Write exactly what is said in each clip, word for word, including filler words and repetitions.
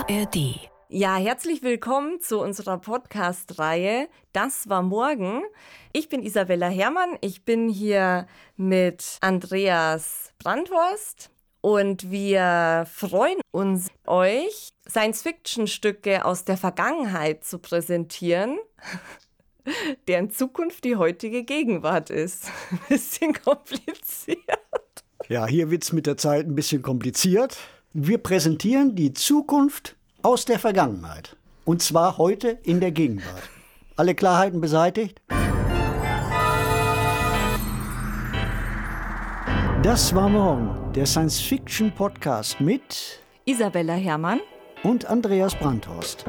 A R D. Ja, herzlich willkommen zu unserer Podcast-Reihe Das war morgen. Ich bin Isabella Herrmann. Ich bin hier mit Andreas Brandhorst und wir freuen uns, euch Science-Fiction-Stücke aus der Vergangenheit zu präsentieren, deren Zukunft die heutige Gegenwart ist. Ein bisschen kompliziert. Ja, hier wird es mit der Zeit ein bisschen kompliziert. Wir präsentieren die Zukunft aus der Vergangenheit. Und zwar heute in der Gegenwart. Alle Klarheiten beseitigt? Das war morgen der Science-Fiction-Podcast mit Isabella Herrmann und Andreas Brandhorst.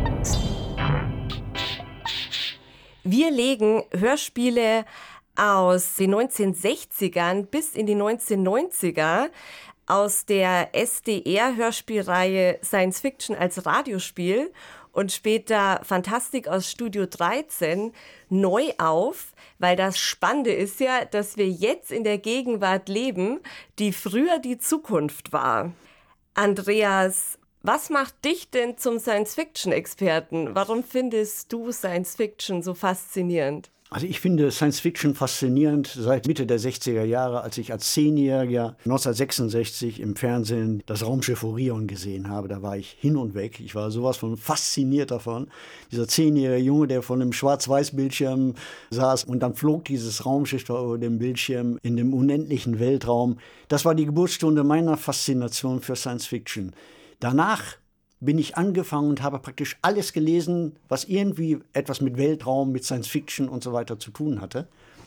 Wir legen Hörspiele aus den neunzehnhundertsechzigern bis in die neunzehnhundertneunziger aus der S D R-Hörspielreihe Science Fiction als Radiospiel und später Fantastik aus Studio dreizehn neu auf, weil das Spannende ist ja, dass wir jetzt in der Gegenwart leben, die früher die Zukunft war. Andreas, was macht dich denn zum Science-Fiction-Experten? Warum findest du Science-Fiction so faszinierend? Also ich finde Science-Fiction faszinierend seit Mitte der sechziger Jahre, als ich als Zehnjähriger neunzehnhundertsechsundsechzig im Fernsehen das Raumschiff Orion gesehen habe. Da war ich hin und weg. Ich war sowas von fasziniert davon. Dieser zehnjährige Junge, der vor einem Schwarz-Weiß-Bildschirm saß und dann flog dieses Raumschiff da über dem Bildschirm in dem unendlichen Weltraum. Das war die Geburtsstunde meiner Faszination für Science-Fiction. Danach bin ich angefangen und habe praktisch alles gelesen, was irgendwie etwas mit Weltraum, mit Science-Fiction und so weiter zu tun hatte.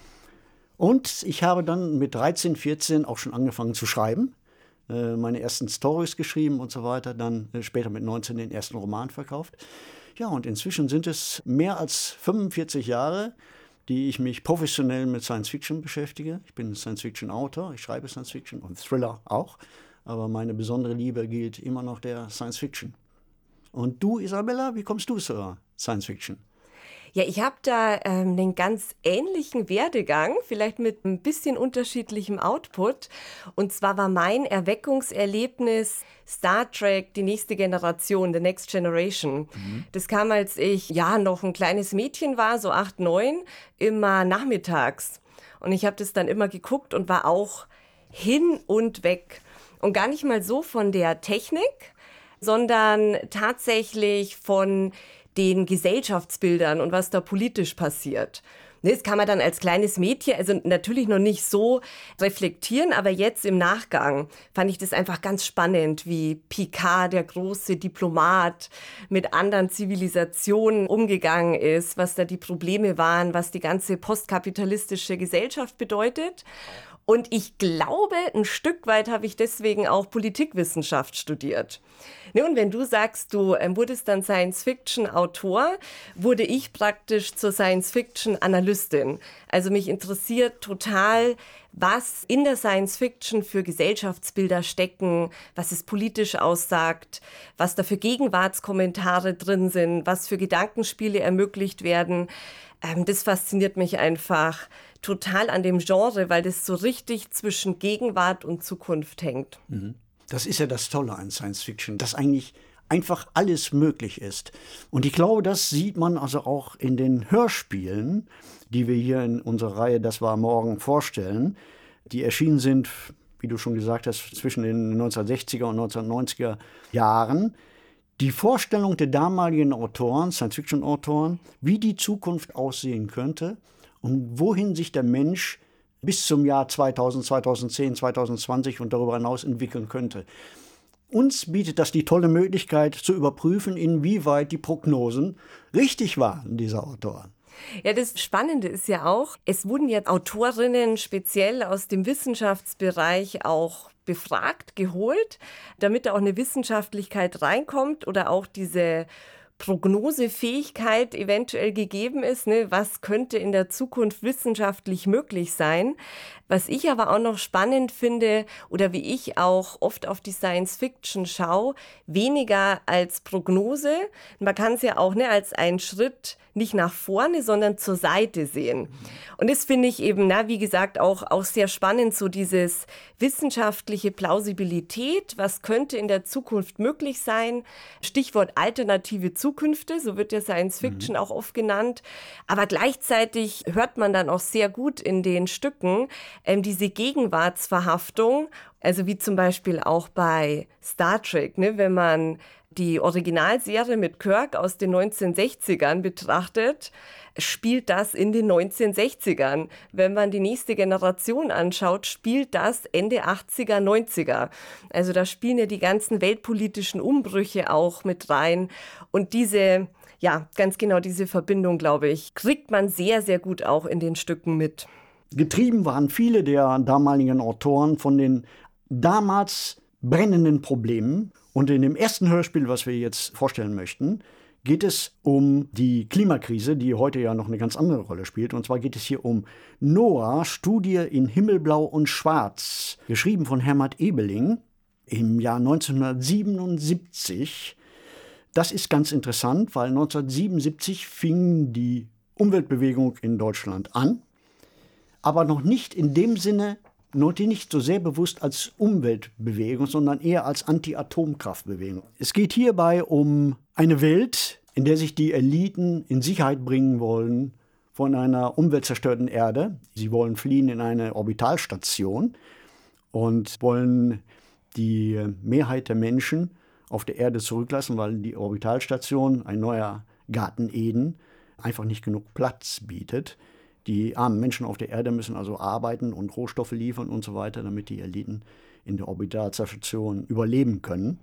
Und ich habe dann mit dreizehn, vierzehn auch schon angefangen zu schreiben, äh, meine ersten Storys geschrieben und so weiter, dann äh, später mit neunzehn den ersten Roman verkauft. Ja, und inzwischen sind es mehr als fünfundvierzig Jahre, die ich mich professionell mit Science-Fiction beschäftige. Ich bin Science-Fiction-Autor, ich schreibe Science-Fiction und Thriller auch, aber meine besondere Liebe gilt immer noch der Science-Fiction. Und du, Isabella, wie kommst du zur Science-Fiction? Ja, ich habe da ähm, einen ganz ähnlichen Werdegang, vielleicht mit ein bisschen unterschiedlichem Output. Und zwar war mein Erweckungserlebnis Star Trek, die nächste Generation, The Next Generation. Mhm. Das kam, als ich ja noch ein kleines Mädchen war, so acht, neun, immer nachmittags. Und ich habe das dann immer geguckt und war auch hin und weg. Und gar nicht mal so von der Technik, sondern tatsächlich von den Gesellschaftsbildern und was da politisch passiert. Das kann man dann als kleines Mädchen, also natürlich noch nicht so reflektieren, aber jetzt im Nachgang fand ich das einfach ganz spannend, wie Picard, der große Diplomat, mit anderen Zivilisationen umgegangen ist, was da die Probleme waren, was die ganze postkapitalistische Gesellschaft bedeutet. Und ich glaube, ein Stück weit habe ich deswegen auch Politikwissenschaft studiert. Ne, und wenn du sagst, du ähm, wurdest dann Science-Fiction-Autor, wurde ich praktisch zur Science-Fiction-Analystin. Also mich interessiert total, was in der Science-Fiction für Gesellschaftsbilder stecken, was es politisch aussagt, was da für Gegenwartskommentare drin sind, was für Gedankenspiele ermöglicht werden. Ähm, das fasziniert mich einfach total an dem Genre, weil das so richtig zwischen Gegenwart und Zukunft hängt. Das ist ja das Tolle an Science-Fiction, dass eigentlich einfach alles möglich ist. Und ich glaube, das sieht man also auch in den Hörspielen, die wir hier in unserer Reihe Das war morgen vorstellen, die erschienen sind, wie du schon gesagt hast, zwischen den neunzehnhundertsechziger und neunzehnhundertneunziger Jahren. Die Vorstellung der damaligen Autoren, Science-Fiction-Autoren, wie die Zukunft aussehen könnte und wohin sich der Mensch bis zum Jahr zweitausend, zweitausendzehn, zweitausendzwanzig und darüber hinaus entwickeln könnte. Uns bietet das die tolle Möglichkeit zu überprüfen, inwieweit die Prognosen richtig waren dieser Autoren. Ja, das Spannende ist ja auch, es wurden jetzt Autorinnen speziell aus dem Wissenschaftsbereich auch befragt, geholt, damit da auch eine Wissenschaftlichkeit reinkommt oder auch diese Prognosefähigkeit eventuell gegeben ist, ne? Was könnte in der Zukunft wissenschaftlich möglich sein. Was ich aber auch noch spannend finde oder wie ich auch oft auf die Science-Fiction schaue, weniger als Prognose. Man kann es ja auch ne, als einen Schritt nicht nach vorne, sondern zur Seite sehen. Und das finde ich eben, na, wie gesagt, auch, auch sehr spannend, so dieses wissenschaftliche Plausibilität. Was könnte in der Zukunft möglich sein? Stichwort alternative Zukünfte, so wird ja Science Fiction mhm. auch oft genannt. Aber gleichzeitig hört man dann auch sehr gut in den Stücken ähm, diese Gegenwartsverhaftung, also wie zum Beispiel auch bei Star Trek, ne, wenn man die Originalserie mit Kirk aus den neunzehnhundertsechzigern betrachtet, spielt das in den neunzehnhundertsechzigern. Wenn man die nächste Generation anschaut, spielt das Ende achtziger, neunziger. Also da spielen ja die ganzen weltpolitischen Umbrüche auch mit rein. Und diese, ja, ganz genau diese Verbindung, glaube ich, kriegt man sehr, sehr gut auch in den Stücken mit. Getrieben waren viele der damaligen Autoren von den damals brennenden Problemen. Und in dem ersten Hörspiel, was wir jetzt vorstellen möchten, geht es um die Klimakrise, die heute ja noch eine ganz andere Rolle spielt. Und zwar geht es hier um Noah, Studie in Himmelblau und Schwarz, geschrieben von Hermann Ebeling im Jahr neunzehnhundertsiebenundsiebzig. Das ist ganz interessant, weil neunzehnhundertsiebenundsiebzig fing die Umweltbewegung in Deutschland an, aber noch nicht in dem Sinne, noch nicht so sehr bewusst als Umweltbewegung, sondern eher als Anti-Atomkraftbewegung. Es geht hierbei um eine Welt, in der sich die Eliten in Sicherheit bringen wollen von einer umweltzerstörten Erde. Sie wollen fliehen in eine Orbitalstation und wollen die Mehrheit der Menschen auf der Erde zurücklassen, weil die Orbitalstation, ein neuer Garten Eden, einfach nicht genug Platz bietet. Die armen Menschen auf der Erde müssen also arbeiten und Rohstoffe liefern und so weiter, damit die Eliten in der Orbitalstation überleben können.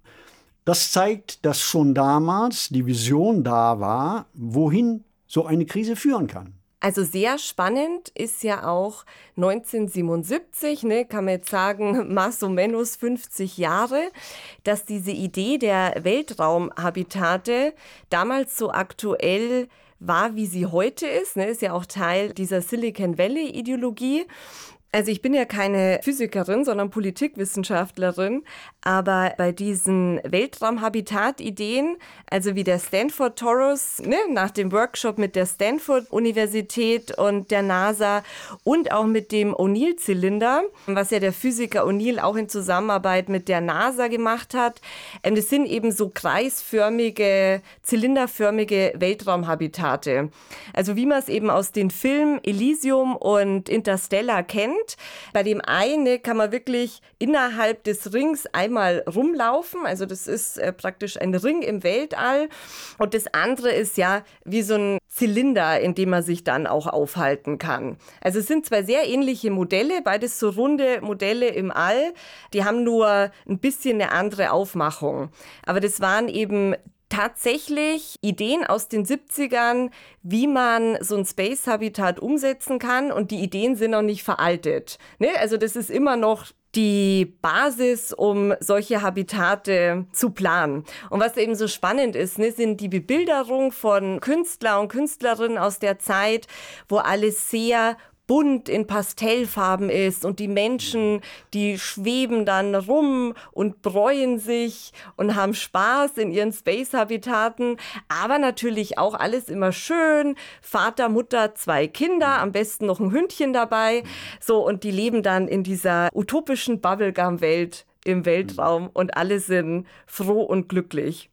Das zeigt, dass schon damals die Vision da war, wohin so eine Krise führen kann. Also sehr spannend ist ja auch neunzehnhundertsiebenundsiebzig, ne, kann man jetzt sagen, más o menos fünfzig Jahre, dass diese Idee der Weltraumhabitate damals so aktuell war, wie sie heute ist, ne, ist ja auch Teil dieser Silicon Valley-Ideologie. Also ich bin ja keine Physikerin, sondern Politikwissenschaftlerin, aber bei diesen Weltraumhabitat-Ideen, also wie der Stanford Torus, ne, nach dem Workshop mit der Stanford-Universität und der NASA und auch mit dem O'Neill-Zylinder, was ja der Physiker O'Neill auch in Zusammenarbeit mit der NASA gemacht hat, das sind eben so kreisförmige, zylinderförmige Weltraumhabitate. Also wie man es eben aus den Filmen Elysium und Interstellar kennt. Bei dem einen kann man wirklich innerhalb des Rings einmal rumlaufen. Also das ist äh, praktisch ein Ring im Weltall. Und das andere ist ja wie so ein Zylinder, in dem man sich dann auch aufhalten kann. Also es sind zwei sehr ähnliche Modelle, beides so runde Modelle im All. Die haben nur ein bisschen eine andere Aufmachung. Aber das waren eben tatsächlich Ideen aus den siebzigern, wie man so ein Space-Habitat umsetzen kann. Und die Ideen sind noch nicht veraltet. Ne? Also das ist immer noch die Basis, um solche Habitate zu planen. Und was eben so spannend ist, ne, sind die Bebilderung von Künstler und Künstlerinnen aus der Zeit, wo alles sehr bunt in Pastellfarben ist und die Menschen, die schweben dann rum und bräuen sich und haben Spaß in ihren Space-Habitaten, aber natürlich auch alles immer schön, Vater, Mutter, zwei Kinder, am besten noch ein Hündchen dabei, so, und die leben dann in dieser utopischen Bubblegum-Welt im Weltraum und alle sind froh und glücklich.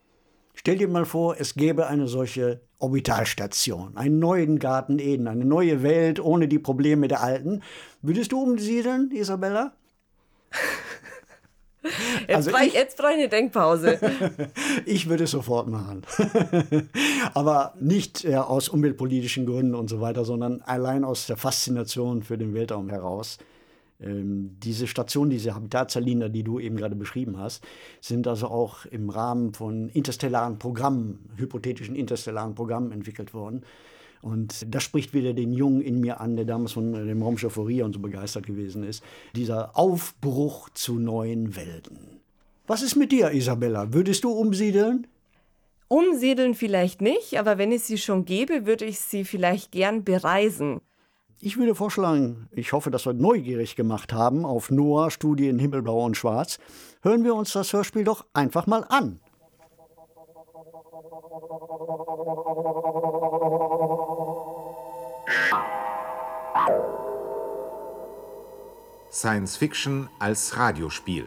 Stell dir mal vor, es gäbe eine solche Orbitalstation, einen neuen Garten Eden, eine neue Welt ohne die Probleme der alten. Würdest du umsiedeln, Isabella? Jetzt also brauche ich, ich brauch eine Denkpause. Ich würde es sofort machen. Aber nicht äh, aus umweltpolitischen Gründen und so weiter, sondern allein aus der Faszination für den Weltraum heraus. Ähm, diese Station, diese Habitatzylinder, die du eben gerade beschrieben hast, sind also auch im Rahmen von interstellaren Programmen, hypothetischen interstellaren Programmen entwickelt worden. Und das spricht wieder den Jungen in mir an, der damals von dem Raumschiff Orion so begeistert gewesen ist. Dieser Aufbruch zu neuen Welten. Was ist mit dir, Isabella? Würdest du umsiedeln? Umsiedeln vielleicht nicht, aber wenn es sie schon gäbe, würde ich sie vielleicht gern bereisen. Ich würde vorschlagen, ich hoffe, dass wir neugierig gemacht haben auf Noah, Studie in Himmelblau und Schwarz. Hören wir uns das Hörspiel doch einfach mal an. Science Fiction als Radiospiel.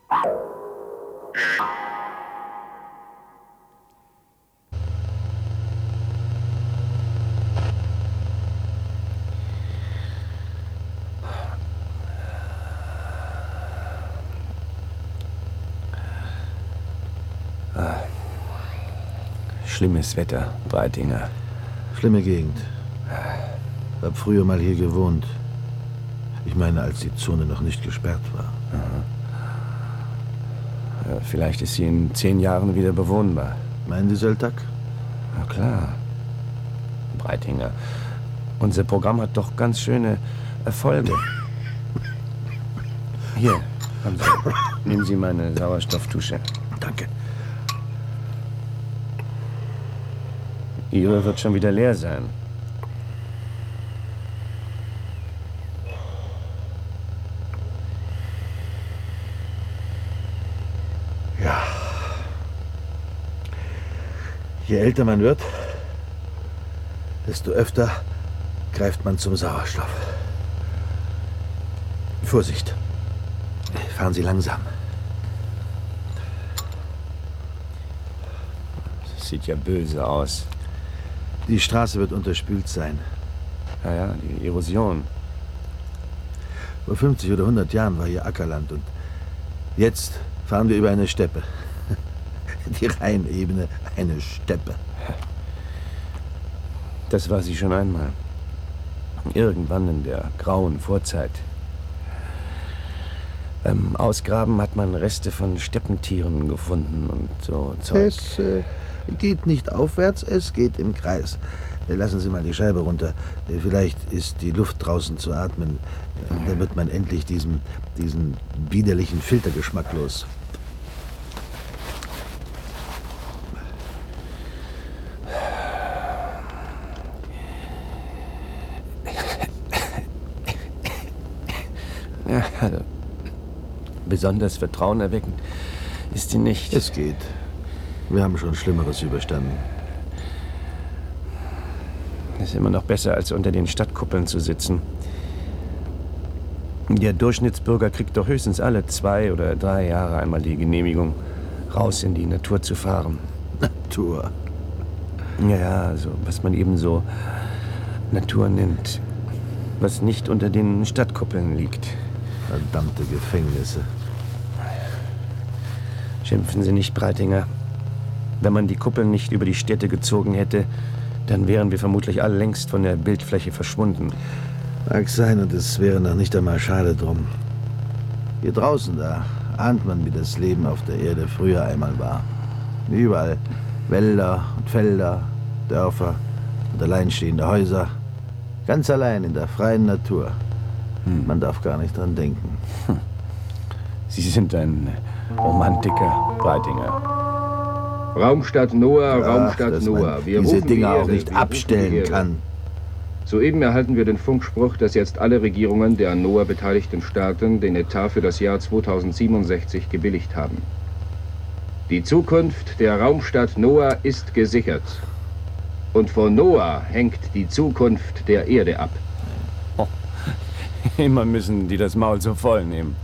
Schlimmes Wetter, Breitinger. Schlimme Gegend. Hab früher mal hier gewohnt. Ich meine, als die Zone noch nicht gesperrt war. Ja, vielleicht ist sie in zehn Jahren wieder bewohnbar. Meinen Sie, Seltak? Na klar. Breitinger, unser Programm hat doch ganz schöne Erfolge. Hier, haben Sie. Nehmen Sie meine Sauerstofftusche. Danke. Ihre wird schon wieder leer sein. Ja. Je älter man wird, desto öfter greift man zum Sauerstoff. Vorsicht. Fahren Sie langsam. Das sieht ja böse aus. Die Straße wird unterspült sein. Ja, ja, die Erosion. Vor fünfzig oder hundert Jahren war hier Ackerland und jetzt fahren wir über eine Steppe. Die Rheinebene, eine Steppe. Das war sie schon einmal. Irgendwann in der grauen Vorzeit. Beim Ausgraben hat man Reste von Steppentieren gefunden und so Zeug. Es äh, geht nicht aufwärts, es geht im Kreis. Lassen Sie mal die Scheibe runter. Vielleicht ist die Luft draußen zu atmen. Dann wird man endlich diesen, diesen widerlichen Filtergeschmack los. Ja, also, besonders vertrauenerweckend ist sie nicht. Es geht. Wir haben schon Schlimmeres überstanden. Ist immer noch besser, als unter den Stadtkuppeln zu sitzen. Der Durchschnittsbürger kriegt doch höchstens alle zwei oder drei Jahre einmal die Genehmigung, raus in die Natur zu fahren. Natur? Ja, ja, also was man eben so Natur nennt, was nicht unter den Stadtkuppeln liegt. Verdammte Gefängnisse. Schimpfen Sie nicht, Breitinger. Wenn man die Kuppeln nicht über die Städte gezogen hätte, dann wären wir vermutlich alle längst von der Bildfläche verschwunden. Mag sein, und es wäre noch nicht einmal schade drum. Hier draußen, da ahnt man, wie das Leben auf der Erde früher einmal war. Überall Wälder und Felder, Dörfer und alleinstehende Häuser. Ganz allein in der freien Natur. Hm. Man darf gar nicht dran denken. Hm. Sie sind ein Romantiker, Breitinger. Raumstadt Noah, Ja, Raumstadt dass Noah. man Wir diese rufen die Dinge auch Erde, nicht wir rufen abstellen die Erde. kann. Soeben erhalten wir den Funkspruch, dass jetzt alle Regierungen der an Noah beteiligten Staaten den Etat für das Jahr zweitausendsiebenundsechzig gebilligt haben. Die Zukunft der Raumstadt Noah ist gesichert. Und von Noah hängt die Zukunft der Erde ab. Oh. Immer müssen die das Maul so voll nehmen.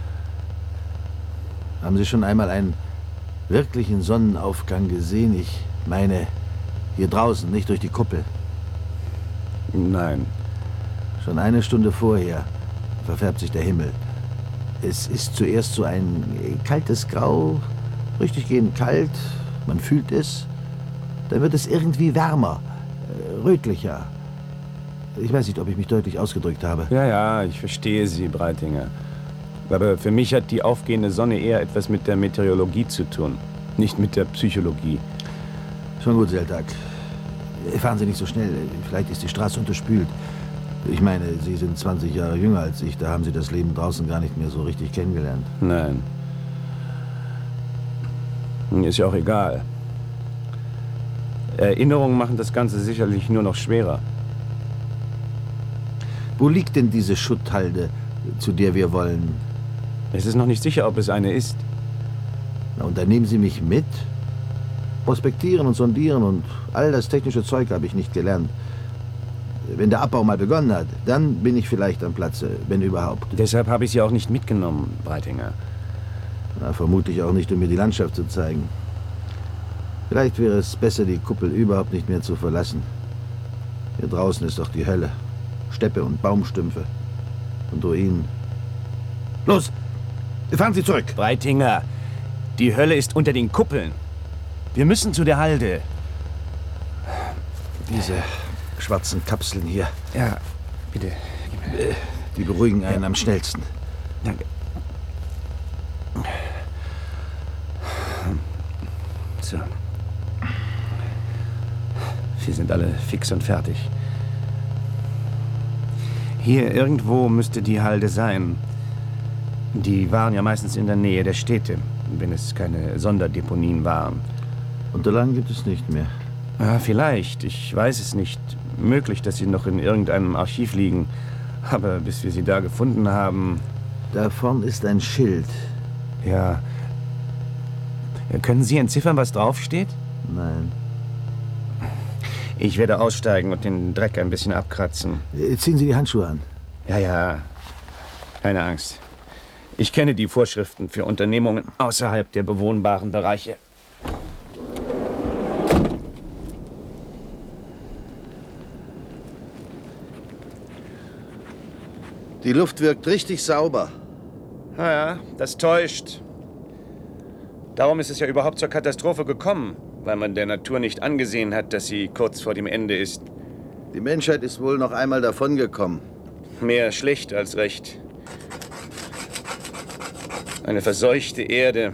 Haben Sie schon einmal einen wirklichen Sonnenaufgang gesehen? Ich meine, hier draußen, nicht durch die Kuppel. Nein. Schon eine Stunde vorher verfärbt sich der Himmel. Es ist zuerst so ein kaltes Grau, richtig gehend kalt, man fühlt es. Dann wird es irgendwie wärmer, äh, rötlicher. Ich weiß nicht, ob ich mich deutlich ausgedrückt habe. Ja, ja, ich verstehe Sie, Breitinger. Aber für mich hat die aufgehende Sonne eher etwas mit der Meteorologie zu tun, nicht mit der Psychologie. Schon gut, Seltak. Fahren Sie nicht so schnell. Vielleicht ist die Straße unterspült. Ich meine, Sie sind zwanzig Jahre jünger als ich. Da haben Sie das Leben draußen gar nicht mehr so richtig kennengelernt. Nein. Ist ja auch egal. Erinnerungen machen das Ganze sicherlich nur noch schwerer. Wo liegt denn diese Schutthalde, zu der wir wollen? Es ist noch nicht sicher, ob es eine ist. Na, und dann nehmen Sie mich mit? Prospektieren und sondieren und all das technische Zeug habe ich nicht gelernt. Wenn der Abbau mal begonnen hat, dann bin ich vielleicht am Platze, wenn überhaupt. Deshalb habe ich Sie auch nicht mitgenommen, Breitinger. Na, vermutlich auch nicht, um mir die Landschaft zu zeigen. Vielleicht wäre es besser, die Kuppel überhaupt nicht mehr zu verlassen. Hier draußen ist doch die Hölle. Steppe und Baumstümpfe und Ruinen. Los! Fahren Sie zurück! Breitinger, die Hölle ist unter den Kuppeln. Wir müssen zu der Halde. Diese schwarzen Kapseln hier. Ja, bitte. Die beruhigen einen ja. am schnellsten. Danke. So. Wir sind alle fix und fertig. Hier irgendwo müsste die Halde sein. Die waren ja meistens in der Nähe der Städte, wenn es keine Sonderdeponien waren. Unterlagen gibt es nicht mehr. Ja, vielleicht. Ich weiß es nicht. Möglich, dass sie noch in irgendeinem Archiv liegen. Aber bis wir sie da gefunden haben... Da vorn ist ein Schild. Ja. Können Sie entziffern, was draufsteht? Nein. Ich werde aussteigen und den Dreck ein bisschen abkratzen. Ziehen Sie die Handschuhe an. Ja, ja. Keine Angst. Ich kenne die Vorschriften für Unternehmungen außerhalb der bewohnbaren Bereiche. Die Luft wirkt richtig sauber. Na ja, das täuscht. Darum ist es ja überhaupt zur Katastrophe gekommen, weil man der Natur nicht angesehen hat, dass sie kurz vor dem Ende ist. Die Menschheit ist wohl noch einmal davongekommen. Mehr schlecht als recht. Eine verseuchte Erde.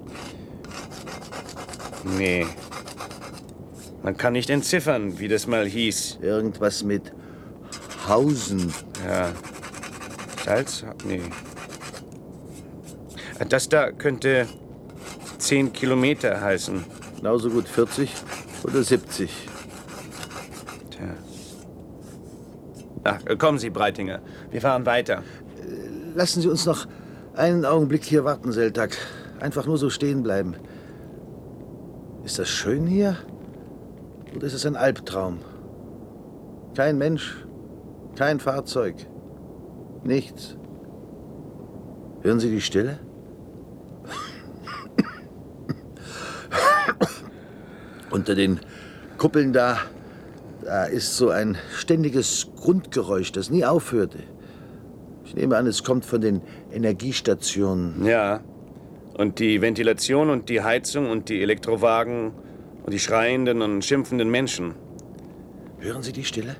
Nee. Man kann nicht entziffern, wie das mal hieß. Irgendwas mit Hausen. Ja. Salz? Nee. Das da könnte zehn Kilometer heißen. Genauso gut vierzig oder siebzig. Tja. Ach, kommen Sie, Breitinger. Wir fahren weiter. Lassen Sie uns noch einen Augenblick hier warten, Seltag. Einfach nur so stehen bleiben. Ist das schön hier? Oder ist es ein Albtraum? Kein Mensch, kein Fahrzeug, nichts. Hören Sie die Stille? Unter den Kuppeln da, da ist so ein ständiges Grundgeräusch, das nie aufhörte. Ich nehme an, es kommt von den Energiestationen. Ja. Und die Ventilation und die Heizung und die Elektrowagen und die schreienden und schimpfenden Menschen. Hören Sie die Stille?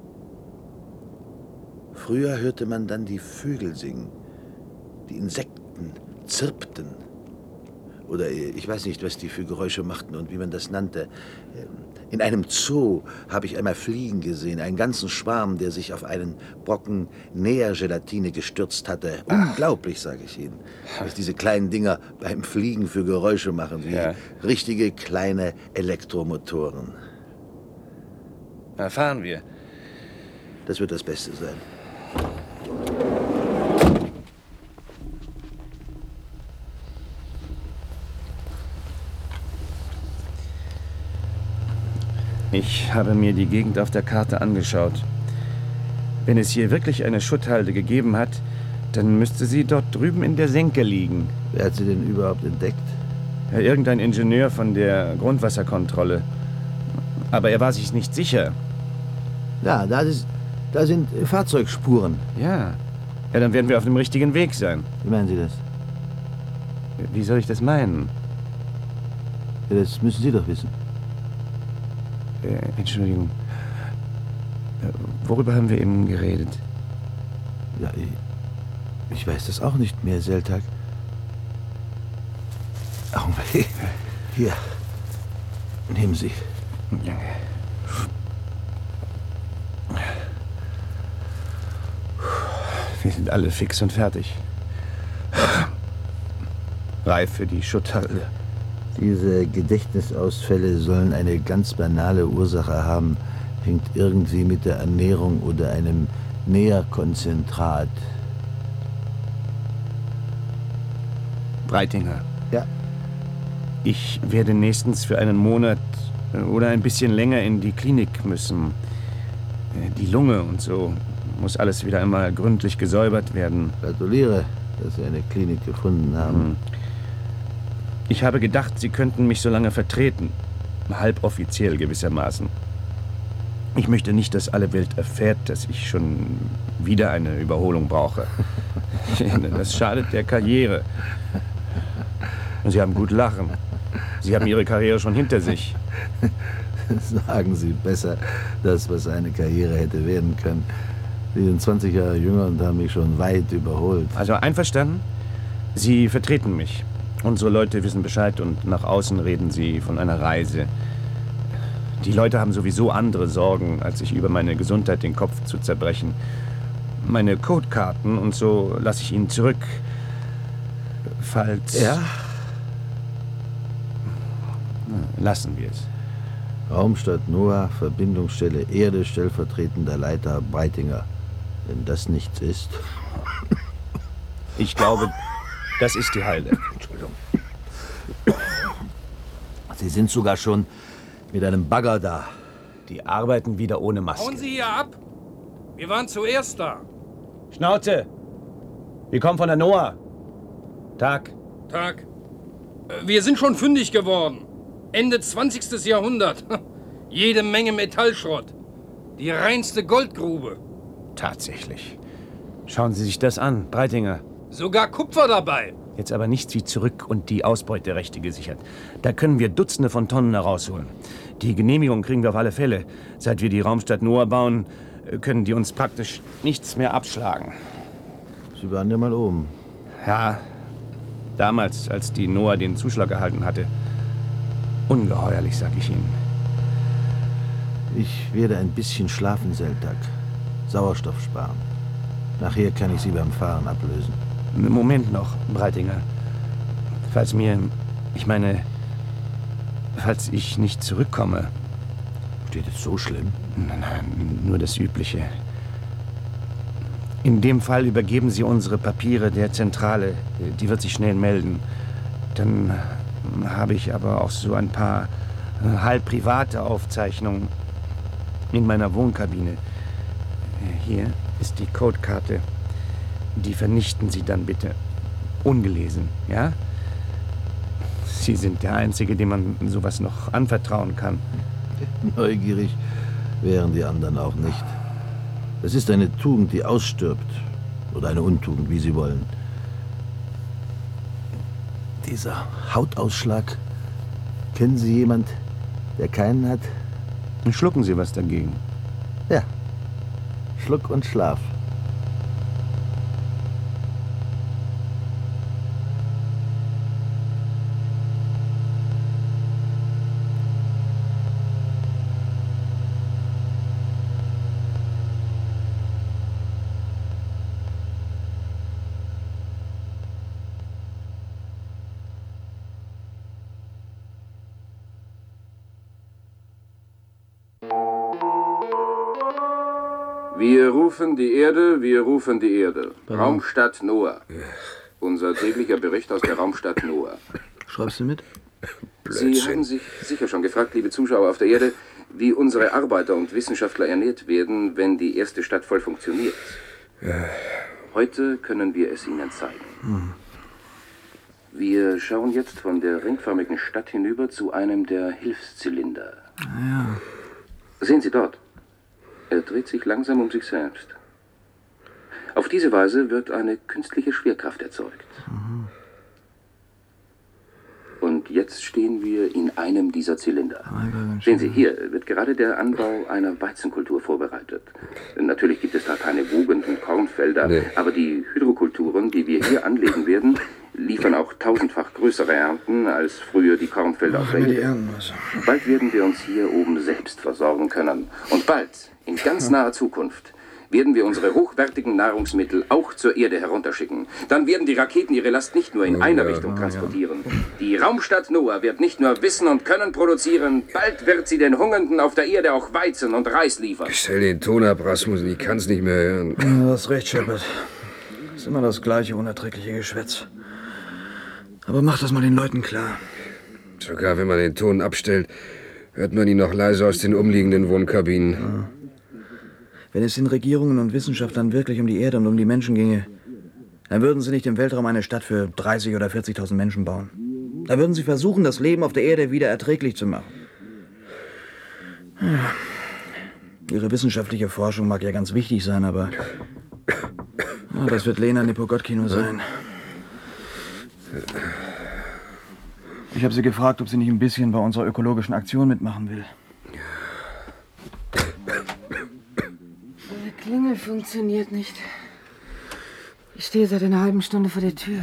Früher hörte man dann die Vögel singen. Die Insekten zirpten. Oder ich weiß nicht, was die für Geräusche machten und wie man das nannte. In einem Zoo habe ich einmal Fliegen gesehen, einen ganzen Schwarm, der sich auf einen Brocken Nährgelatine gestürzt hatte. Unglaublich, sage ich Ihnen, was diese kleinen Dinger beim Fliegen für Geräusche machen, wie ja. richtige kleine Elektromotoren. Na, fahren wir. Das wird das Beste sein. Ich habe mir die Gegend auf der Karte angeschaut. Wenn es hier wirklich eine Schutthalde gegeben hat, dann müsste sie dort drüben in der Senke liegen. Wer hat sie denn überhaupt entdeckt? Ja, irgendein Ingenieur von der Grundwasserkontrolle. Aber er war sich nicht sicher. Ja, da, ist, da sind Fahrzeugspuren. Ja. Ja, dann werden wir auf dem richtigen Weg sein. Wie meinen Sie das? Wie soll ich das meinen? Ja, das müssen Sie doch wissen. Äh, Entschuldigung. Äh, worüber haben wir eben geredet? Ja, ich, ich weiß das auch nicht mehr, Seltag. Augenblick. Hier. Nehmen Sie. Danke. Wir sind alle fix und fertig. Reif für die Schutthalde. Diese Gedächtnisausfälle sollen eine ganz banale Ursache haben, hängt irgendwie mit der Ernährung oder einem Nährkonzentrat. Breitinger. Ja. Ich werde nächstens für einen Monat oder ein bisschen länger in die Klinik müssen. Die Lunge und so muss alles wieder einmal gründlich gesäubert werden. Gratuliere, dass Sie eine Klinik gefunden haben. Ich habe gedacht, Sie könnten mich so lange vertreten. Halboffiziell gewissermaßen. Ich möchte nicht, dass alle Welt erfährt, dass ich schon wieder eine Überholung brauche. Das schadet der Karriere. Und Sie haben gut lachen. Sie haben Ihre Karriere schon hinter sich. Sagen Sie besser das, was eine Karriere hätte werden können. Sie sind zwanzig Jahre jünger und haben mich schon weit überholt. Also einverstanden? Sie vertreten mich. Unsere Leute wissen Bescheid und nach außen reden sie von einer Reise. Die Leute haben sowieso andere Sorgen, als sich über meine Gesundheit den Kopf zu zerbrechen. Meine Codekarten und so lasse ich Ihnen zurück. Falls... Ja? Lassen wir es. Raumstadt Noah, Verbindungsstelle Erde, stellvertretender Leiter Breitinger. Wenn das nichts ist... Ich glaube, das ist die Halde. Entschuldigung. Sie sind sogar schon mit einem Bagger da. Die arbeiten wieder ohne Maske. Hauen Sie hier ab! Wir waren zuerst da. Schnauze! Wir kommen von der Noah. Tag. Tag. Äh, Wir sind schon fündig geworden. Ende zwanzigstes Jahrhundert. Jede Menge Metallschrott. Die reinste Goldgrube. Tatsächlich. Schauen Sie sich das an, Breitinger. Sogar Kupfer dabei. Jetzt aber nichts wie zurück und die Ausbeuterechte gesichert. Da können wir Dutzende von Tonnen herausholen. Die Genehmigung kriegen wir auf alle Fälle. Seit wir die Raumstadt Noah bauen, können die uns praktisch nichts mehr abschlagen. Sie waren ja mal oben. Ja, damals, als die Noah den Zuschlag erhalten hatte. Ungeheuerlich, sag ich Ihnen. Ich werde ein bisschen schlafen, Seltag. Sauerstoff sparen. Nachher kann ich Sie beim Fahren ablösen. Moment noch, Breitinger. Falls mir, ich meine, falls ich nicht zurückkomme. Steht es so schlimm? Nein, nein, nur das Übliche. In dem Fall übergeben Sie unsere Papiere der Zentrale. Die wird sich schnell melden. Dann habe ich aber auch so ein paar halb private Aufzeichnungen in meiner Wohnkabine. Hier ist die Codekarte. Die vernichten Sie dann bitte. Ungelesen, ja? Sie sind der Einzige, dem man sowas noch anvertrauen kann. Neugierig wären die anderen auch nicht. Es ist eine Tugend, die ausstirbt. Oder eine Untugend, wie Sie wollen. Dieser Hautausschlag. Kennen Sie jemand, der keinen hat? Schlucken Sie was dagegen. Ja. Schluck und Schlaf. Wir rufen die Erde, wir rufen die Erde. Raumstadt Noah. Unser täglicher Bericht aus der Raumstadt Noah. Schreibst du mit? Sie haben sich sicher schon gefragt, liebe Zuschauer auf der Erde, wie unsere Arbeiter und Wissenschaftler ernährt werden, wenn die erste Stadt voll funktioniert. Heute können wir es Ihnen zeigen. Wir schauen jetzt von der ringförmigen Stadt hinüber zu einem der Hilfszylinder. Ja. Sehen Sie dort. Er dreht sich langsam um sich selbst. Auf diese Weise wird eine künstliche Schwerkraft erzeugt. Mhm. Und jetzt stehen wir in einem dieser Zylinder. Oh, sehen Sie, hier wird gerade der Anbau einer Weizenkultur vorbereitet. Natürlich gibt es da keine wogenden Kornfelder, nee. Aber die Hydrokulturen, die wir hier anlegen werden, liefern auch tausendfach größere Ernten als früher die Kornfelder auf der Erde. Bald werden wir uns hier oben selbst versorgen können. Und bald, in ganz naher Zukunft, werden wir unsere hochwertigen Nahrungsmittel auch zur Erde herunterschicken. Dann werden die Raketen ihre Last nicht nur in Oh, einer ja, Richtung oh, transportieren. Ja. Die Raumstadt Noah wird nicht nur Wissen und Können produzieren, bald wird sie den Hungernden auf der Erde auch Weizen und Reis liefern. Stell den Ton ab, Rasmussen, ich kann's nicht mehr hören. Du hast recht, Shepard. Ist immer das gleiche unerträgliche Geschwätz. Aber mach das mal den Leuten klar. Sogar wenn man den Ton abstellt, hört man ihn noch leise aus den umliegenden Wohnkabinen. Ja. Wenn es den Regierungen und Wissenschaftlern wirklich um die Erde und um die Menschen ginge, dann würden sie nicht im Weltraum eine Stadt für dreißig oder vierzigtausend Menschen bauen. Da würden sie versuchen, das Leben auf der Erde wieder erträglich zu machen. Ja. Ihre wissenschaftliche Forschung mag ja ganz wichtig sein, aber ja, das wird Lena Nepogotkino sein. Ich habe sie gefragt, ob sie nicht ein bisschen bei unserer ökologischen Aktion mitmachen will. Die Klingel funktioniert nicht. Ich stehe seit einer halben Stunde vor der Tür.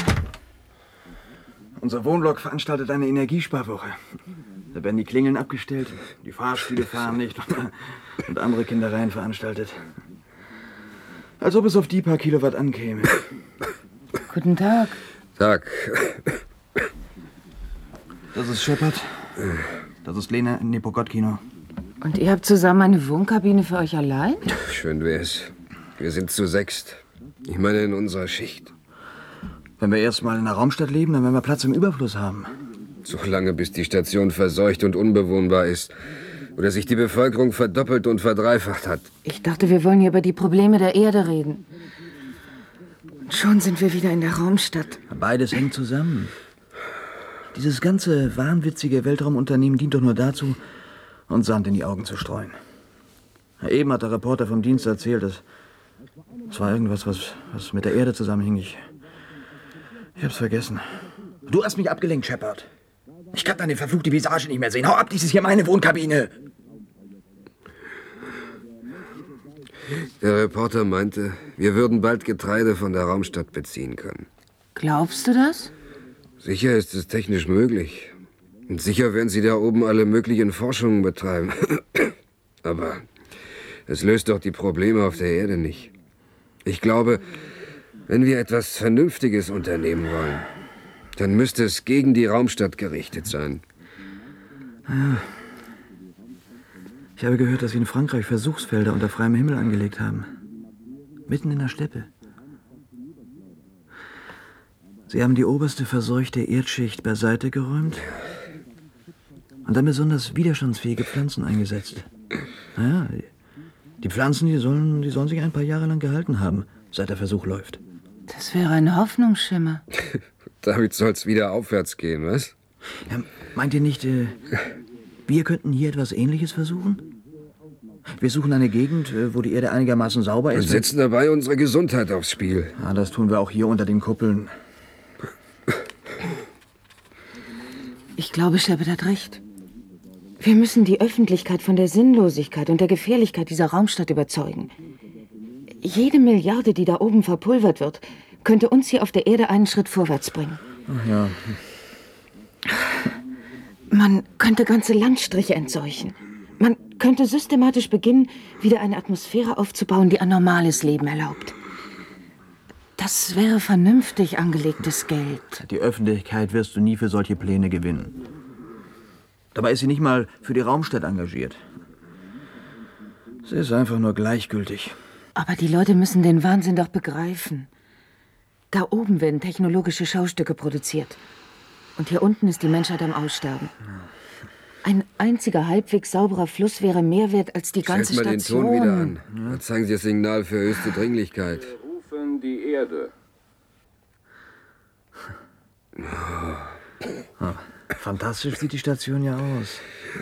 Unser Wohnblock veranstaltet eine Energiesparwoche. Da werden die Klingeln abgestellt, die Fahrstühle fahren nicht und andere Kindereien veranstaltet. Als ob es auf die paar Kilowatt ankäme. Guten Tag. Tag. Das ist Shepard. Das ist Lena Nepogotkino. Und ihr habt zusammen eine Wohnkabine für euch allein? Schön wär's. Wir sind zu sechst. Ich meine in unserer Schicht. Wenn wir erst mal in einer Raumstadt leben, dann werden wir Platz im Überfluss haben. So lange, bis die Station verseucht und unbewohnbar ist. Oder sich die Bevölkerung verdoppelt und verdreifacht hat. Ich dachte, wir wollen hier über die Probleme der Erde reden. Und schon sind wir wieder in der Raumstadt. Beides hängt zusammen. Dieses ganze wahnwitzige Weltraumunternehmen dient doch nur dazu, uns Sand in die Augen zu streuen. Eben hat der Reporter vom Dienst erzählt, dass es war irgendwas, was, was mit der Erde zusammenhing. Ich, ich hab's vergessen. Du hast mich abgelenkt, Shepard. Ich kann deine verfluchte Visage nicht mehr sehen. Hau ab, dies ist hier meine Wohnkabine. Der Reporter meinte, wir würden bald Getreide von der Raumstadt beziehen können. Glaubst du das? Sicher ist es technisch möglich. Und sicher werden sie da oben alle möglichen Forschungen betreiben. Aber es löst doch die Probleme auf der Erde nicht. Ich glaube, wenn wir etwas Vernünftiges unternehmen wollen, dann müsste es gegen die Raumstadt gerichtet sein. Ja. Ich habe gehört, dass Sie in Frankreich Versuchsfelder unter freiem Himmel angelegt haben. Mitten in der Steppe. Sie haben die oberste verseuchte Erdschicht beiseite geräumt und dann besonders widerstandsfähige Pflanzen eingesetzt. Naja, die Pflanzen, die sollen, die sollen sich ein paar Jahre lang gehalten haben, seit der Versuch läuft. Das wäre ein Hoffnungsschimmer. Damit soll's wieder aufwärts gehen, was? Ja, meint ihr nicht, äh, wir könnten hier etwas Ähnliches versuchen? Wir suchen eine Gegend, wo die Erde einigermaßen sauber ist. Und setzen dabei unsere Gesundheit aufs Spiel. Ja, das tun wir auch hier unter den Kuppeln. Ich glaube, Shepard hat recht. Wir müssen die Öffentlichkeit von der Sinnlosigkeit und der Gefährlichkeit dieser Raumstadt überzeugen. Jede Milliarde, die da oben verpulvert wird, könnte uns hier auf der Erde einen Schritt vorwärts bringen. Ach ja. Man könnte ganze Landstriche entseuchen. Man könnte systematisch beginnen, wieder eine Atmosphäre aufzubauen, die ein normales Leben erlaubt. Das wäre vernünftig angelegtes Geld. Die Öffentlichkeit wirst du nie für solche Pläne gewinnen. Dabei ist sie nicht mal für die Raumstadt engagiert. Sie ist einfach nur gleichgültig. Aber die Leute müssen den Wahnsinn doch begreifen. Da oben werden technologische Schaustücke produziert. Und hier unten ist die Menschheit am Aussterben. Ein einziger halbwegs sauberer Fluss wäre mehr wert als die ganze Stellt mal Station. den Ton wieder an. Da zeigen Sie das Signal für höchste Dringlichkeit. Wir rufen die Erde. Ah, fantastisch sieht die Station ja aus.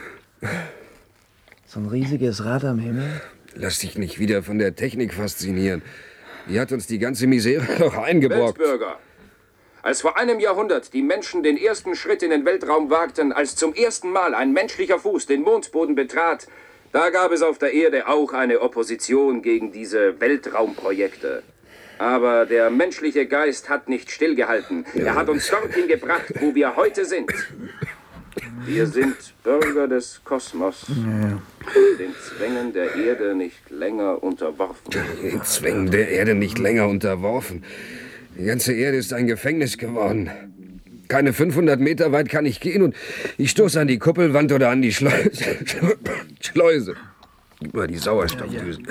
So ein riesiges Rad am Himmel. Lass dich nicht wieder von der Technik faszinieren. Die hat uns die ganze Misere doch eingebrockt. Weltbürger, als vor einem Jahrhundert die Menschen den ersten Schritt in den Weltraum wagten, als zum ersten Mal ein menschlicher Fuß den Mondboden betrat, da gab es auf der Erde auch eine Opposition gegen diese Weltraumprojekte. Aber der menschliche Geist hat nicht stillgehalten. Er hat uns dorthin gebracht, wo wir heute sind. Wir sind Bürger des Kosmos, Ja. den Zwängen der Erde nicht länger unterworfen. Den Zwängen der Erde nicht länger unterworfen. Die ganze Erde ist ein Gefängnis geworden. Keine fünfhundert Meter weit kann ich gehen und ich stoße an die Kuppelwand oder an die Schleuse. Schleuse. Gib mal die Sauerstoffdüsen.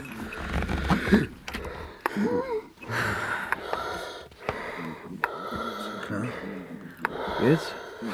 Klar. Jetzt?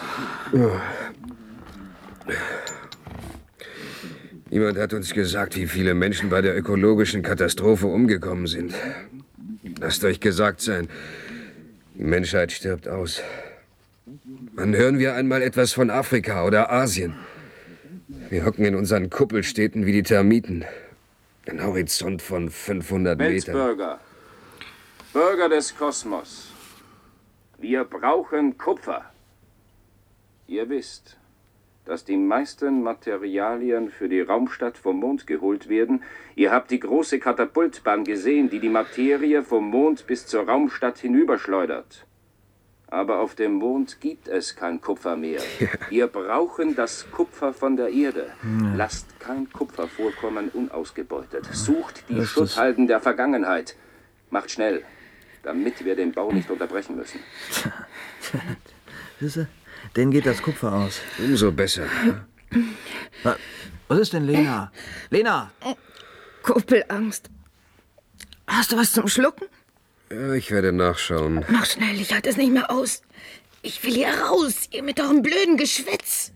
Niemand hat uns gesagt, wie viele Menschen bei der ökologischen Katastrophe umgekommen sind. Lasst euch gesagt sein, die Menschheit stirbt aus. Wann hören wir einmal etwas von Afrika oder Asien? Wir hocken in unseren Kuppelstädten wie die Termiten. Ein Horizont von fünfhundert Metern. Weltbürger, Bürger des Kosmos, wir brauchen Kupfer. Ihr wisst, dass die meisten Materialien für die Raumstadt vom Mond geholt werden. Ihr habt die große Katapultbahn gesehen, die die Materie vom Mond bis zur Raumstadt hinüberschleudert. Aber auf dem Mond gibt es kein Kupfer mehr. Ja. Wir brauchen das Kupfer von der Erde. Ja. Lasst kein Kupfervorkommen unausgebeutet. Sucht die Schutthalden der Vergangenheit. Macht schnell, damit wir den Bau nicht unterbrechen müssen. Siehste, denen geht das Kupfer aus. Umso besser. Was ist denn, Lena? Lena! Kuppelangst. Hast du was zum Schlucken? Ja, ich werde nachschauen. Mach schnell, ich halte es nicht mehr aus. Ich will hier raus, ihr mit eurem blöden Geschwätz.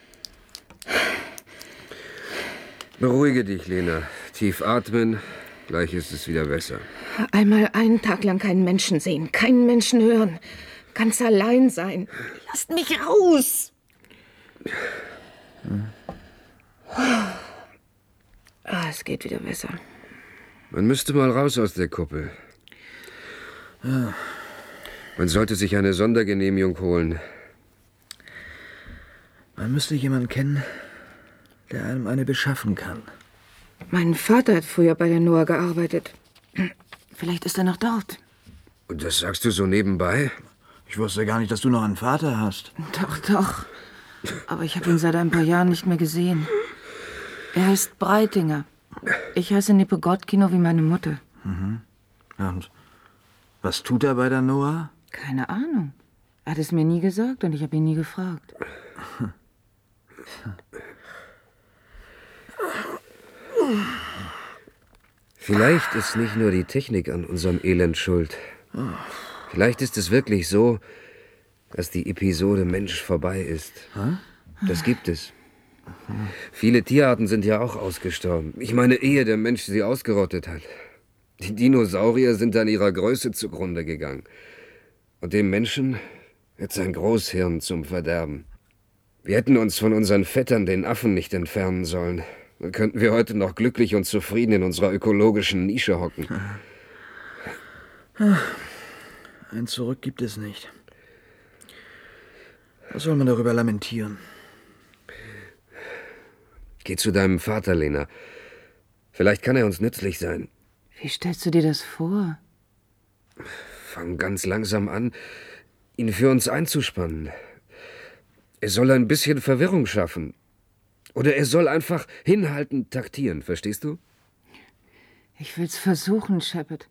Beruhige dich, Lena. Tief atmen, gleich ist es wieder besser. Einmal einen Tag lang keinen Menschen sehen, keinen Menschen hören. Ganz allein sein. Lasst mich raus! Hm. Ah, es geht wieder besser. Man müsste mal raus aus der Kuppel. Ja. Man sollte sich eine Sondergenehmigung holen. Man müsste jemanden kennen, der einem eine beschaffen kann. Mein Vater hat früher bei der N O A gearbeitet. Vielleicht ist er noch dort. Und das sagst du so nebenbei? Ich wusste gar nicht, dass du noch einen Vater hast. Doch, doch. Aber ich habe ihn seit ein paar Jahren nicht mehr gesehen. Er heißt Breitinger. Ich heiße Nipogotkino wie meine Mutter. Mhm. Ja, und was tut er bei der N O A? Keine Ahnung. Er hat es mir nie gesagt und ich habe ihn nie gefragt. Vielleicht ist nicht nur die Technik an unserem Elend schuld. Vielleicht ist es wirklich so, dass die Episode Mensch vorbei ist. Das gibt es. Viele Tierarten sind ja auch ausgestorben. Ich meine, ehe der Mensch sie ausgerottet hat. Die Dinosaurier sind an ihrer Größe zugrunde gegangen. Und dem Menschen wird sein Großhirn zum Verderben. Wir hätten uns von unseren Vettern, den Affen, nicht entfernen sollen. Dann könnten wir heute noch glücklich und zufrieden in unserer ökologischen Nische hocken. Ein Zurück gibt es nicht. Was soll man darüber lamentieren? Geh zu deinem Vater, Lena. Vielleicht kann er uns nützlich sein. Wie stellst du dir das vor? Fang ganz langsam an, ihn für uns einzuspannen. Er soll ein bisschen Verwirrung schaffen. Oder er soll einfach hinhaltend taktieren, verstehst du? Ich will's versuchen, Shepard.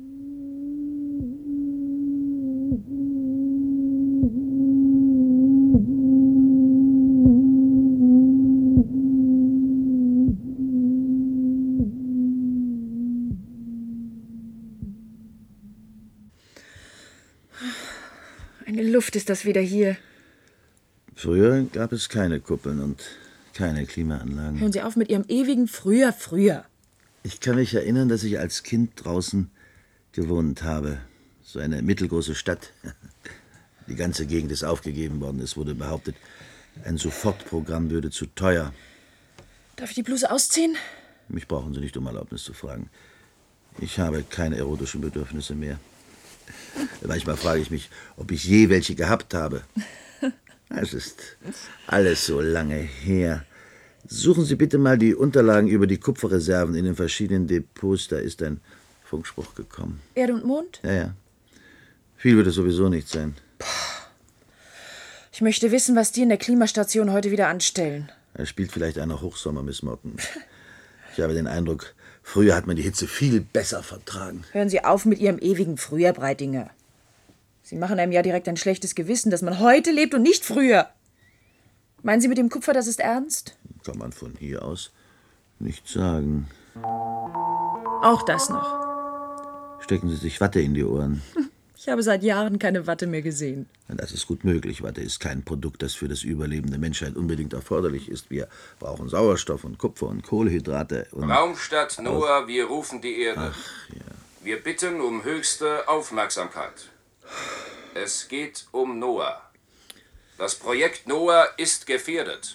Eine Luft ist das wieder hier. Früher gab es keine Kuppeln und keine Klimaanlagen. Hören Sie auf mit Ihrem ewigen Früher, früher. Ich kann mich erinnern, dass ich als Kind draußen gewohnt habe. So eine mittelgroße Stadt. Die ganze Gegend ist aufgegeben worden. Es wurde behauptet, ein Sofortprogramm würde zu teuer. Darf ich die Bluse ausziehen? Mich brauchen Sie nicht um Erlaubnis zu fragen. Ich habe keine erotischen Bedürfnisse mehr. Manchmal frage ich mich, ob ich je welche gehabt habe. Es ist alles so lange her. Suchen Sie bitte mal die Unterlagen über die Kupferreserven in den verschiedenen Depots. Da ist ein Funkspruch gekommen. Erde und Mond? Ja, ja. Viel wird es sowieso nicht sein. Ich Ich möchte wissen, was die in der Klimastation heute wieder anstellen. Er spielt vielleicht einer Hochsommer, Miss Morton. Ich habe den Eindruck, früher hat man die Hitze viel besser vertragen. Hören Sie auf mit Ihrem ewigen Früher, Breitinger. Sie machen einem ja direkt ein schlechtes Gewissen, dass man heute lebt und nicht früher. Meinen Sie mit dem Kupfer, das ist ernst? Kann man von hier aus nicht sagen. Auch das noch. Stecken Sie sich Watte in die Ohren. Ich habe seit Jahren keine Watte mehr gesehen. Das ist gut möglich. Watte ist kein Produkt, das für das Überleben der Menschheit unbedingt erforderlich ist. Wir brauchen Sauerstoff und Kupfer und Kohlenhydrate. Und Raumstadt Noah, wir rufen die Erde. Ach, ja. Wir bitten um höchste Aufmerksamkeit. Es geht um Noah. Das Projekt Noah ist gefährdet.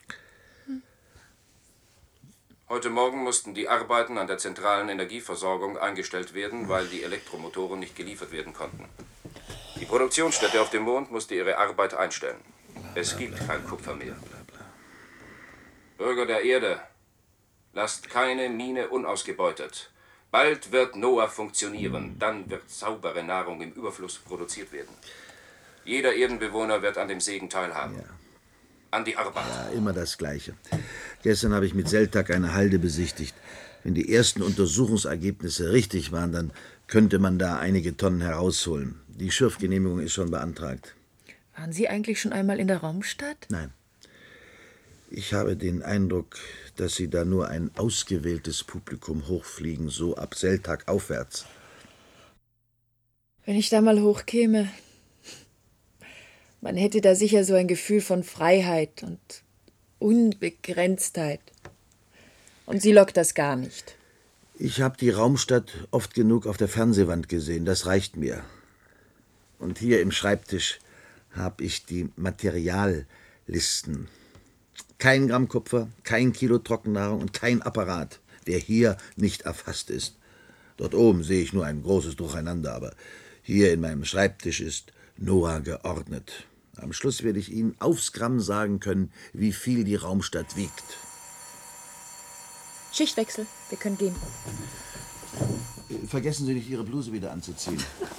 Heute Morgen mussten die Arbeiten an der zentralen Energieversorgung eingestellt werden, weil die Elektromotoren nicht geliefert werden konnten. Die Produktionsstätte auf dem Mond musste ihre Arbeit einstellen. Es gibt kein Kupfer mehr. Bürger der Erde, lasst keine Mine unausgebeutet. Bald wird Noah funktionieren. Dann wird saubere Nahrung im Überfluss produziert werden. Jeder Erdenbewohner wird an dem Segen teilhaben. Ja. An die Arbeit. Ja, immer das Gleiche. Gestern habe ich mit Seltag eine Halde besichtigt. Wenn die ersten Untersuchungsergebnisse richtig waren, dann könnte man da einige Tonnen herausholen. Die Schürfgenehmigung ist schon beantragt. Waren Sie eigentlich schon einmal in der Raumstadt? Nein. Ich habe den Eindruck, dass Sie da nur ein ausgewähltes Publikum hochfliegen, so ab Seltag aufwärts. Wenn ich da mal hochkäme, man hätte da sicher so ein Gefühl von Freiheit und Unbegrenztheit. Und Sie lockt das gar nicht. Ich habe die Raumstadt oft genug auf der Fernsehwand gesehen, das reicht mir. Und hier im Schreibtisch habe ich die Materiallisten. Kein Gramm Kupfer, kein Kilo Trockennahrung und kein Apparat, der hier nicht erfasst ist. Dort oben sehe ich nur ein großes Durcheinander, aber hier in meinem Schreibtisch ist Noah geordnet. Am Schluss werde ich Ihnen aufs Gramm sagen können, wie viel die Raumstadt wiegt. Schichtwechsel, wir können gehen. Vergessen Sie nicht, Ihre Bluse wieder anzuziehen.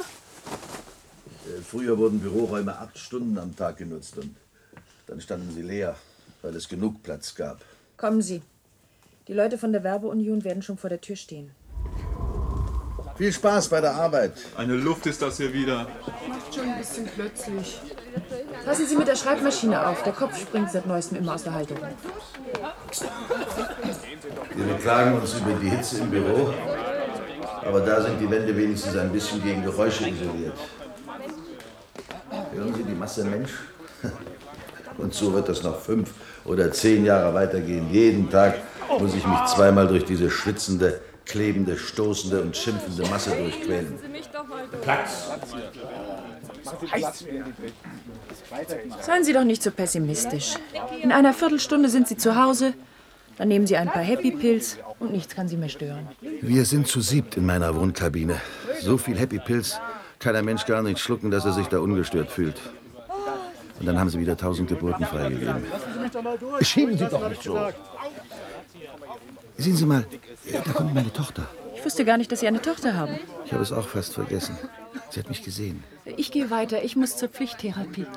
Früher wurden Büroräume acht Stunden am Tag genutzt und dann standen sie leer, weil es genug Platz gab. Kommen Sie. Die Leute von der Werbeunion werden schon vor der Tür stehen. Viel Spaß bei der Arbeit. Eine Luft ist das hier wieder. Macht schon ein bisschen plötzlich. Passen Sie mit der Schreibmaschine auf. Der Kopf springt seit Neuestem immer aus der Halterung. Wir beklagen uns über die Hitze im Büro, aber da sind die Wände wenigstens ein bisschen gegen Geräusche isoliert. Hören Sie die Masse Mensch? Und so wird das noch fünf oder zehn Jahre weitergehen. Jeden Tag muss ich mich zweimal durch diese schwitzende, klebende, stoßende und schimpfende Masse durchquälen. Platz! Seien Sie doch nicht so pessimistisch. In einer Viertelstunde sind Sie zu Hause, dann nehmen Sie ein paar Happy Pills und nichts kann Sie mehr stören. Wir sind zu siebt in meiner Wohnkabine. So viel Happy Pills kann ein Mensch gar nicht schlucken, dass er sich da ungestört fühlt. Und dann haben sie wieder tausend Geburten freigegeben. Schieben Sie doch nicht so. Sehen Sie mal, da kommt meine Tochter. Ich wusste gar nicht, dass Sie eine Tochter haben. Ich habe es auch fast vergessen. Sie hat mich gesehen. Ich gehe weiter, ich muss zur Pflichttherapie.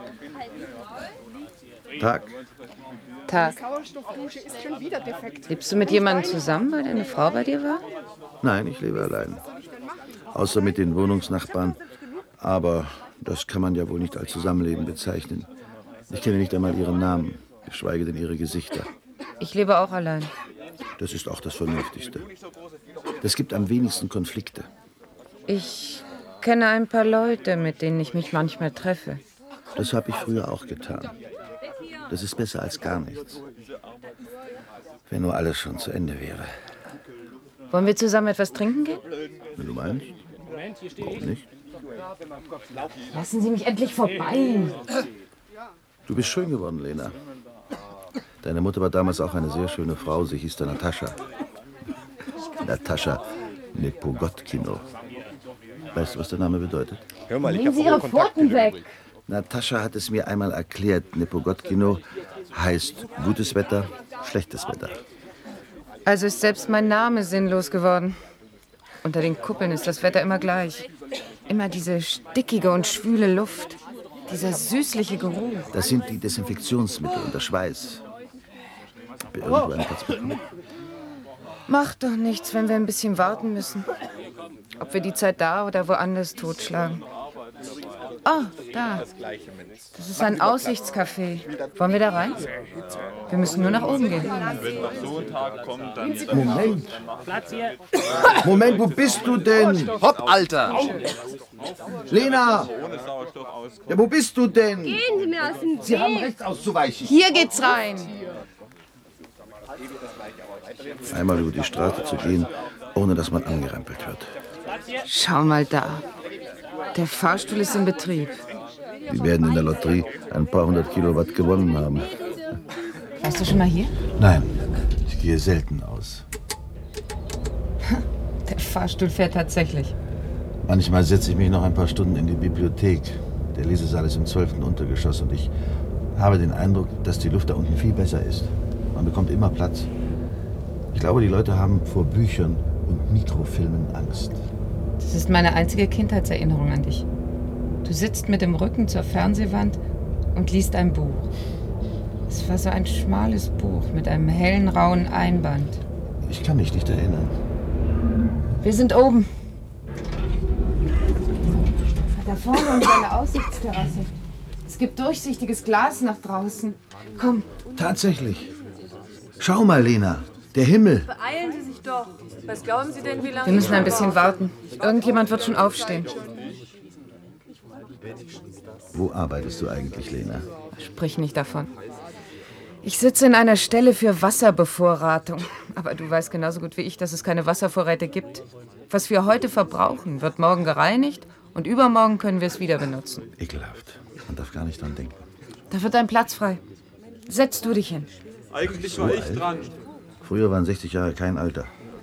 Tag. Tag. Lebst du mit jemandem zusammen, weil deine Frau bei dir war? Nein, ich lebe allein. Außer mit den Wohnungsnachbarn. Aber das kann man ja wohl nicht als Zusammenleben bezeichnen. Ich kenne nicht einmal ihren Namen, geschweige denn ihre Gesichter. Ich lebe auch allein. Das ist auch das Vernünftigste. Das gibt am wenigsten Konflikte. Ich kenne ein paar Leute, mit denen ich mich manchmal treffe. Das habe ich früher auch getan. Das ist besser als gar nichts. Wenn nur alles schon zu Ende wäre. Wollen wir zusammen etwas trinken gehen? Wenn du meinst. Warum nicht? Lassen Sie mich endlich vorbei. Du bist schön geworden, Lena. Deine Mutter war damals auch eine sehr schöne Frau. Sie hieß da Natascha. Natascha Nepogotkino. Weißt du, was der Name bedeutet? Hör mal, ich Nehmen Sie Ihre Pfoten weg. Natascha hat es mir einmal erklärt. Nepogotkino heißt gutes Wetter, schlechtes Wetter. Also ist selbst mein Name sinnlos geworden. Unter den Kuppeln ist das Wetter immer gleich. Immer diese stickige und schwüle Luft. Dieser süßliche Geruch. Das sind die Desinfektionsmittel und der Schweiß. Hab ich irgendwo einen Platz bekommen? Macht doch nichts, wenn wir ein bisschen warten müssen. Ob wir die Zeit da oder woanders totschlagen. Oh, da. Das ist ein Aussichtscafé. Wollen wir da rein? Wir müssen nur nach oben gehen. Moment. Moment, wo bist du denn? Hopp, Alter! Lena! Ja, wo bist du denn? Gehen Sie mir aus dem Weg! Sie haben rechts auszuweichen. Hier geht's rein. Einmal über die Straße zu gehen, ohne dass man angerempelt wird. Schau mal da. Der Fahrstuhl ist in Betrieb. Die werden in der Lotterie ein paar hundert Kilowatt gewonnen haben. Warst du schon mal hier? Nein, ich gehe selten aus. Der Fahrstuhl fährt tatsächlich. Manchmal setze ich mich noch ein paar Stunden in die Bibliothek. Der Lesesaal ist im zwölften Untergeschoss und ich habe den Eindruck, dass die Luft da unten viel besser ist. Man bekommt immer Platz. Ich glaube, die Leute haben vor Büchern und Mikrofilmen Angst. Das ist meine einzige Kindheitserinnerung an dich. Du sitzt mit dem Rücken zur Fernsehwand und liest ein Buch. Es war so ein schmales Buch mit einem hellen, rauen Einband. Ich kann mich nicht erinnern. Wir sind oben. Da vorne haben wir eine Aussichtsterrasse. Es gibt durchsichtiges Glas nach draußen. Komm. Tatsächlich. Schau mal, Lena. Der Himmel. Beeilen Sie sich doch. Was glauben Sie denn, wie lange... Wir müssen ein bisschen warten. Irgendjemand wird schon aufstehen. Wo arbeitest du eigentlich, Lena? Sprich nicht davon. Ich sitze in einer Stelle für Wasserbevorratung. Aber du weißt genauso gut wie ich, dass es keine Wasservorräte gibt. Was wir heute verbrauchen, wird morgen gereinigt und übermorgen können wir es wieder benutzen. Ekelhaft. Man darf gar nicht dran denken. Da wird ein Platz frei. Setz du dich hin. Eigentlich So war ich alt? dran. Früher waren sechzig Jahre kein Alter.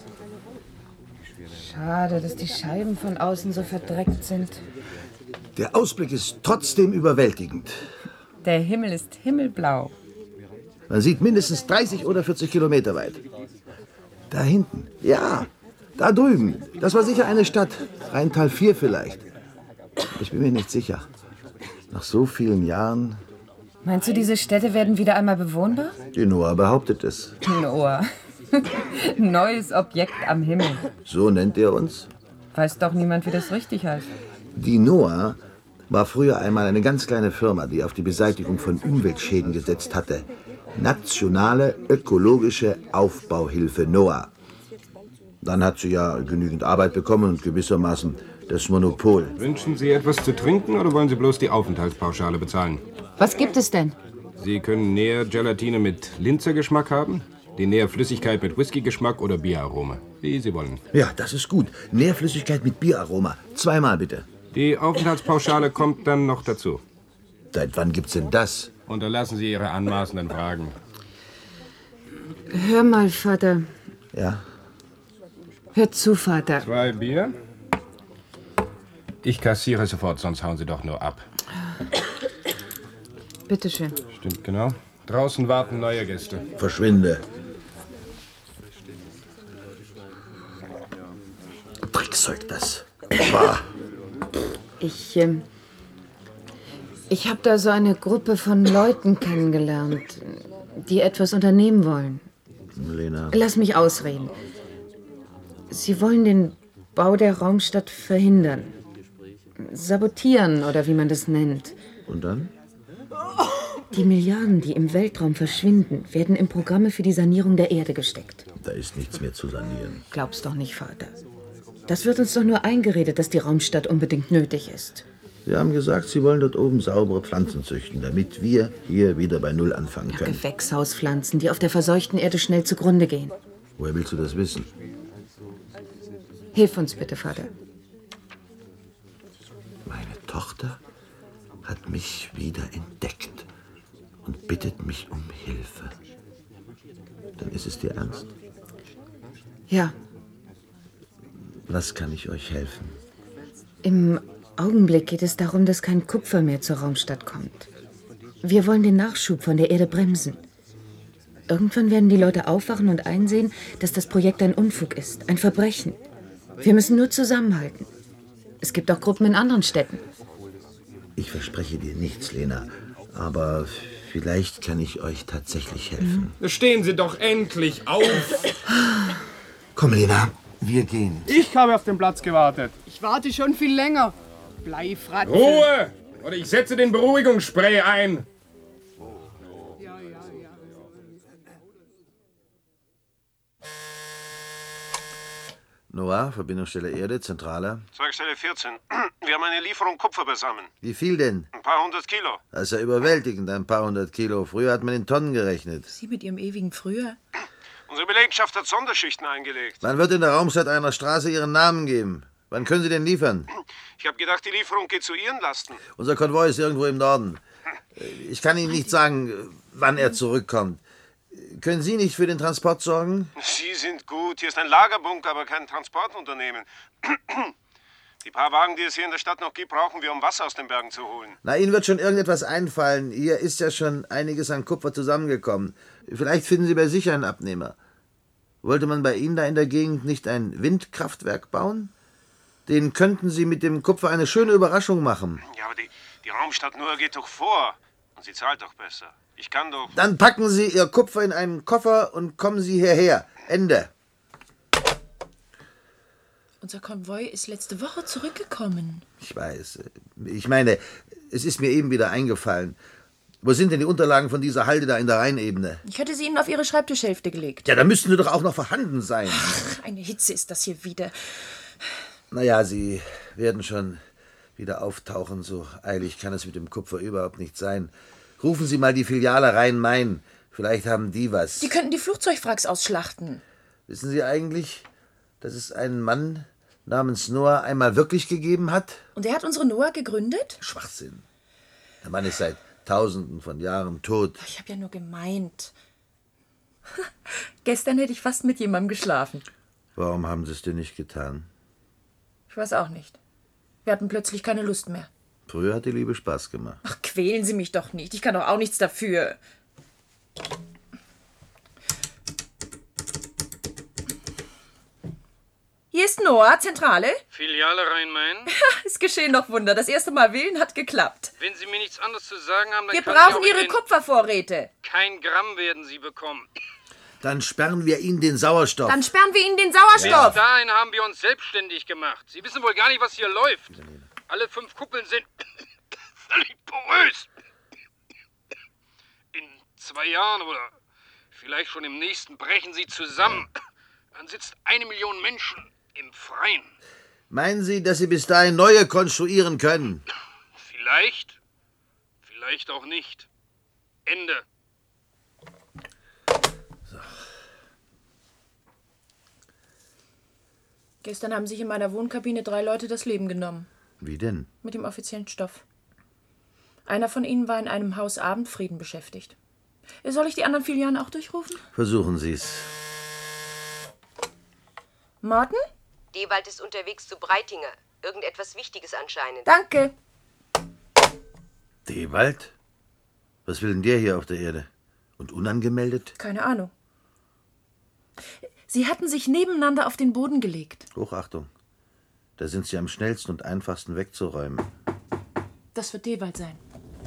Schade, dass die Scheiben von außen so verdreckt sind. Der Ausblick ist trotzdem überwältigend. Der Himmel ist himmelblau. Man sieht mindestens dreißig oder vierzig Kilometer weit. Da hinten, ja, da drüben. Das war sicher eine Stadt. Rheintal vier vielleicht. Aber ich bin mir nicht sicher. Nach so vielen Jahren... Meinst du, diese Städte werden wieder einmal bewohnbar? Die Noah behauptet es. Noah. Neues Objekt am Himmel. So nennt er uns. Weiß doch niemand, wie das richtig heißt. Die Noah war früher einmal eine ganz kleine Firma, die auf die Beseitigung von Umweltschäden gesetzt hatte. Nationale Ökologische Aufbauhilfe Noah. Dann hat sie ja genügend Arbeit bekommen und gewissermaßen das Monopol. Wünschen Sie etwas zu trinken oder wollen Sie bloß die Aufenthaltspauschale bezahlen? Was gibt es denn? Sie können Nähr-Gelatine mit Linzergeschmack haben, die Nähr-Flüssigkeit mit Whisky-Geschmack oder Bieraroma, wie Sie wollen. Ja, das ist gut. Nährflüssigkeit mit Bieraroma. Zweimal bitte. Die Aufenthaltspauschale kommt dann noch dazu. Seit wann gibt's denn das? Unterlassen Sie Ihre anmaßenden Fragen. Hör mal, Vater. Ja? Hör zu, Vater. Zwei Bier? Ich kassiere sofort, sonst hauen Sie doch nur ab. Bitteschön. Stimmt genau. Draußen warten neue Gäste. Verschwinde. Dreckzeug das. Bah. Ich, ähm, ich habe da so eine Gruppe von Leuten kennengelernt, die etwas unternehmen wollen. Lena. Lass mich ausreden. Sie wollen den Bau der Raumstadt verhindern. Sabotieren oder wie man das nennt. Und dann? Die Milliarden, die im Weltraum verschwinden, werden in Programme für die Sanierung der Erde gesteckt. Da ist nichts mehr zu sanieren. Glaub's doch nicht, Vater. Das wird uns doch nur eingeredet, dass die Raumstadt unbedingt nötig ist. Sie haben gesagt, Sie wollen dort oben saubere Pflanzen züchten, damit wir hier wieder bei Null anfangen können. Gewächshauspflanzen, die auf der verseuchten Erde schnell zugrunde gehen. Woher willst du das wissen? Hilf uns bitte, Vater. Meine Tochter hat mich wieder entdeckt und bittet mich um Hilfe. Dann ist es dir ernst? Ja. Was kann ich euch helfen? Im Augenblick geht es darum, dass kein Kupfer mehr zur Raumstadt kommt. Wir wollen den Nachschub von der Erde bremsen. Irgendwann werden die Leute aufwachen und einsehen, dass das Projekt ein Unfug ist, ein Verbrechen. Wir müssen nur zusammenhalten. Es gibt auch Gruppen in anderen Städten. Ich verspreche dir nichts, Lena. Aber vielleicht kann ich euch tatsächlich helfen. Stehen Sie doch endlich auf! Komm, Lena, wir gehen. Ich habe auf den Platz gewartet. Ich warte schon viel länger. Bleifratze. Ruhe! Oder ich setze den Beruhigungsspray ein. Noah, Verbindungsstelle Erde, Zentrale. Zweigstelle vierzehn. Wir haben eine Lieferung Kupfer beisammen. Wie viel denn? Ein paar hundert Kilo. Das ist ja überwältigend, ein paar hundert Kilo. Früher hat man in Tonnen gerechnet. Sie mit Ihrem ewigen Früher? Unsere Belegschaft hat Sonderschichten eingelegt. Wann wird in der Raumstadt einer Straße ihren Namen geben? Wann können Sie denn liefern? Ich habe gedacht, die Lieferung geht zu Ihren Lasten. Unser Konvoi ist irgendwo im Norden. Ich kann Ihnen nicht sagen, wann er zurückkommt. Können Sie nicht für den Transport sorgen? Sie sind gut. Hier ist ein Lagerbunker, aber kein Transportunternehmen. Die paar Wagen, die es hier in der Stadt noch gibt, brauchen wir, um Wasser aus den Bergen zu holen. Na, Ihnen wird schon irgendetwas einfallen. Hier ist ja schon einiges an Kupfer zusammengekommen. Vielleicht finden Sie bei sich einen Abnehmer. Wollte man bei Ihnen da in der Gegend nicht ein Windkraftwerk bauen? Den könnten Sie mit dem Kupfer eine schöne Überraschung machen. Ja, aber die, die Raumstadt nur geht doch vor. Und sie zahlt doch besser. Ich kann doch... Dann packen Sie Ihr Kupfer in einen Koffer und kommen Sie hierher. Ende. Unser Konvoi ist letzte Woche zurückgekommen. Ich weiß. Ich meine, es ist mir eben wieder eingefallen. Wo sind denn die Unterlagen von dieser Halde da in der Rheinebene? Ich hatte sie Ihnen auf Ihre Schreibtischhälfte gelegt. Ja, da müssten sie doch auch noch vorhanden sein. Ach, eine Hitze ist das hier wieder. Naja, sie werden schon wieder auftauchen. So eilig kann es mit dem Kupfer überhaupt nicht sein. Rufen Sie mal die Filiale Rhein-Main. Vielleicht haben die was. Die könnten die Flugzeugwracks ausschlachten. Wissen Sie eigentlich, dass es einen Mann namens Noah einmal wirklich gegeben hat? Und er hat unsere Noah gegründet? Schwachsinn. Der Mann ist seit Tausenden von Jahren tot. Ich habe ja nur gemeint. Gestern hätte ich fast mit jemandem geschlafen. Warum haben Sie es denn nicht getan? Ich weiß auch nicht. Wir hatten plötzlich keine Lust mehr. Früher hat die Liebe Spaß gemacht. Ach, quälen Sie mich doch nicht. Ich kann doch auch nichts dafür. Hier ist Noah, Zentrale. Filiale Rhein-Main. Es geschehen noch Wunder. Das erste Mal wählen hat geklappt. Wenn Sie mir nichts anderes zu sagen haben, dann Wir kann brauchen ich auch Ihre Ihnen- Kupfervorräte. Kein Gramm werden Sie bekommen. Dann sperren wir Ihnen den Sauerstoff. Dann sperren wir Ihnen den Bis Sauerstoff. dahin haben wir uns selbstständig gemacht. Sie wissen wohl gar nicht, was hier läuft. Alle fünf Kuppeln sind völlig porös. In zwei Jahren oder vielleicht schon im nächsten brechen sie zusammen. Dann sitzt eine Million Menschen im Freien. Meinen Sie, dass Sie bis dahin neue konstruieren können? Vielleicht, vielleicht auch nicht. Ende. Gestern haben sich in meiner Wohnkabine drei Leute das Leben genommen. Wie denn? Mit dem offiziellen Stoff. Einer von ihnen war in einem Haus Abendfrieden beschäftigt. Soll ich die anderen Filialen auch durchrufen? Versuchen Sie es. Morten? Dewald ist unterwegs zu Breitinger. Irgendetwas Wichtiges anscheinend. Danke. Dewald? Was will denn der hier auf der Erde? Und unangemeldet? Keine Ahnung. Sie hatten sich nebeneinander auf den Boden gelegt. Hochachtung. Da sind sie am schnellsten und einfachsten wegzuräumen. Das wird Dewald sein.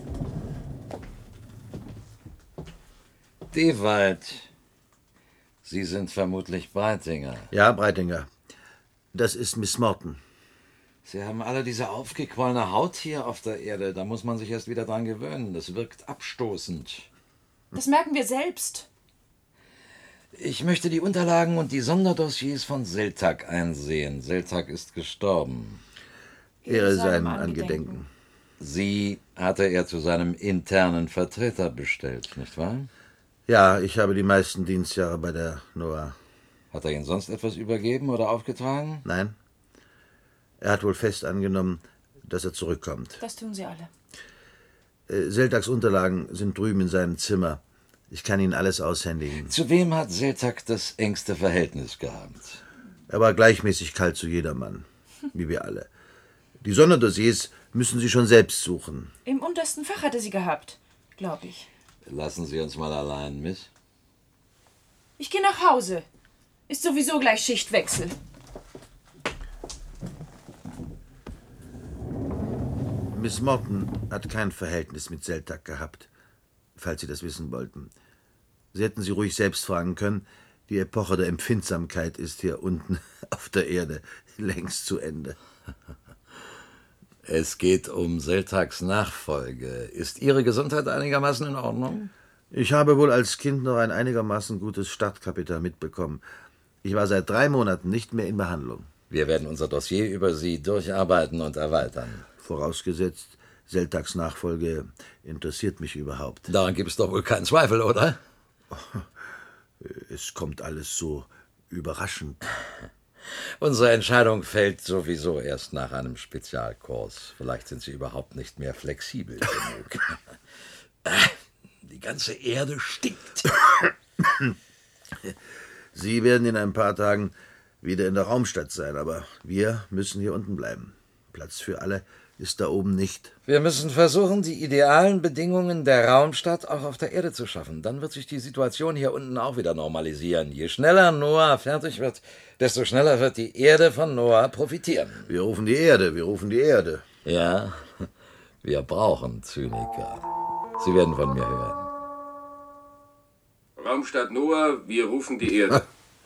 Dewald, Sie sind vermutlich Breitinger. Ja, Breitinger. Das ist Miss Morton. Sie haben alle diese aufgequollene Haut hier auf der Erde. Da muss man sich erst wieder dran gewöhnen. Das wirkt abstoßend. Das merken wir selbst. Ich möchte die Unterlagen und die Sonderdossiers von Seltag einsehen. Seltag ist gestorben. Ehre seinem Angedenken. Sie hatte er zu seinem internen Vertreter bestellt, nicht wahr? Ja, ich habe die meisten Dienstjahre bei der Noah. Hat er Ihnen sonst etwas übergeben oder aufgetragen? Nein. Er hat wohl fest angenommen, dass er zurückkommt. Das tun sie alle. Äh, Seltags Unterlagen sind drüben in seinem Zimmer. Ich kann Ihnen alles aushändigen. Zu wem hat Seltag das engste Verhältnis gehabt? Er war gleichmäßig kalt zu jedermann, wie wir alle. Die Sonderdossiers müssen Sie schon selbst suchen. Im untersten Fach hatte sie gehabt, glaube ich. Lassen Sie uns mal allein, Miss. Ich gehe nach Hause. Ist sowieso gleich Schichtwechsel. Miss Morton hat kein Verhältnis mit Seltag gehabt, falls Sie das wissen wollten. Sie hätten sie ruhig selbst fragen können. Die Epoche der Empfindsamkeit ist hier unten auf der Erde längst zu Ende. Es geht um Seltags Nachfolge. Ist Ihre Gesundheit einigermaßen in Ordnung? Ich habe wohl als Kind noch ein einigermaßen gutes Startkapital mitbekommen. Ich war seit drei Monaten nicht mehr in Behandlung. Wir werden unser Dossier über Sie durcharbeiten und erweitern. Vorausgesetzt, Seltags Nachfolge interessiert mich überhaupt. Daran gibt es doch wohl keinen Zweifel, oder? Es kommt alles so überraschend. Unsere Entscheidung fällt sowieso erst nach einem Spezialkurs. Vielleicht sind Sie überhaupt nicht mehr flexibel genug. Die ganze Erde stinkt. Sie werden in ein paar Tagen wieder in der Raumstadt sein, aber wir müssen hier unten bleiben. Platz für alle ist da oben nicht. Wir müssen versuchen, die idealen Bedingungen der Raumstadt auch auf der Erde zu schaffen. Dann wird sich die Situation hier unten auch wieder normalisieren. Je schneller Noah fertig wird, desto schneller wird die Erde von Noah profitieren. Wir rufen die Erde, wir rufen die Erde. Ja, wir brauchen Zyniker. Sie werden von mir hören. Raumstadt Noah, wir rufen die Erde.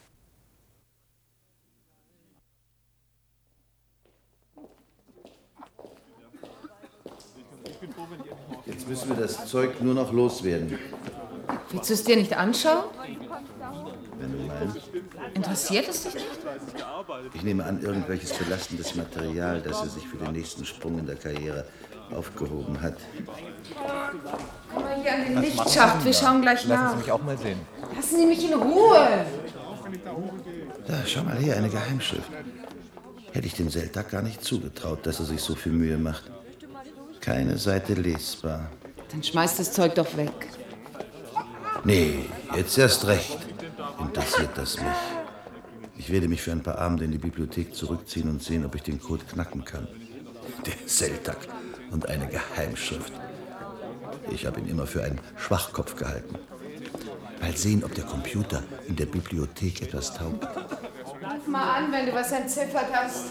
Jetzt müssen wir das Zeug nur noch loswerden. Willst du es dir nicht anschauen? Wenn du meinst. Interessiert es dich nicht? Ich nehme an, irgendwelches belastendes Material, das er sich für den nächsten Sprung in der Karriere aufgehoben hat. Komm mal hier an den Lichtschacht, wir schauen gleich nach. Lassen Sie mich auch mal sehen. Lassen Sie mich in Ruhe. Da, schau mal hier, eine Geheimschrift. Hätte ich dem Seltag gar nicht zugetraut, dass er sich so viel Mühe macht. Keine Seite lesbar. Dann schmeiß das Zeug doch weg. Nee, jetzt erst recht. Interessiert das mich. Ich werde mich für ein paar Abende in die Bibliothek zurückziehen und sehen, ob ich den Code knacken kann. Der Seltag und eine Geheimschrift. Ich habe ihn immer für einen Schwachkopf gehalten. Mal sehen, ob der Computer in der Bibliothek etwas taugt. Ruf mal an, wenn du was entziffert hast.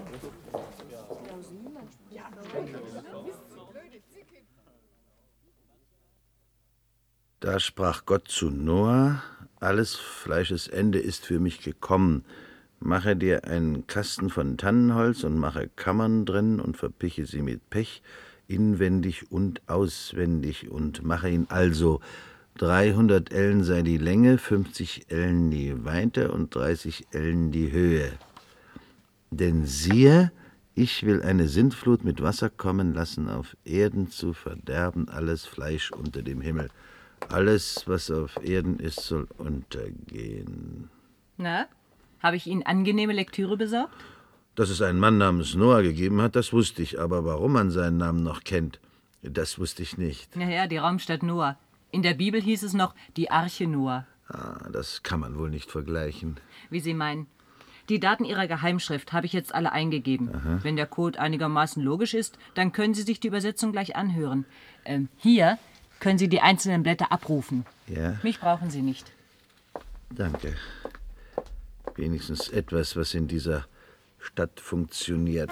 Da sprach Gott zu Noah: Alles Fleisches Ende ist für mich gekommen. Mache dir einen Kasten von Tannenholz und mache Kammern drin und verpiche sie mit Pech, inwendig und auswendig, und mache ihn also. dreihundert Ellen sei die Länge, fünfzig Ellen die Weite und dreißig Ellen die Höhe. Denn siehe, ich will eine Sintflut mit Wasser kommen lassen, auf Erden zu verderben alles Fleisch unter dem Himmel. Alles, was auf Erden ist, soll untergehen. Na, habe ich Ihnen angenehme Lektüre besorgt? Dass es einen Mann namens Noah gegeben hat, das wusste ich. Aber warum man seinen Namen noch kennt, das wusste ich nicht. Naja, die Raumstadt Noah. In der Bibel hieß es noch die Arche Noah. Ah, das kann man wohl nicht vergleichen. Wie Sie meinen. Die Daten Ihrer Geheimschrift habe ich jetzt alle eingegeben. Aha. Wenn der Code einigermaßen logisch ist, dann können Sie sich die Übersetzung gleich anhören. Ähm, hier können Sie die einzelnen Blätter abrufen. Ja? Mich brauchen Sie nicht. Danke. Wenigstens etwas, was in dieser Stadt funktioniert.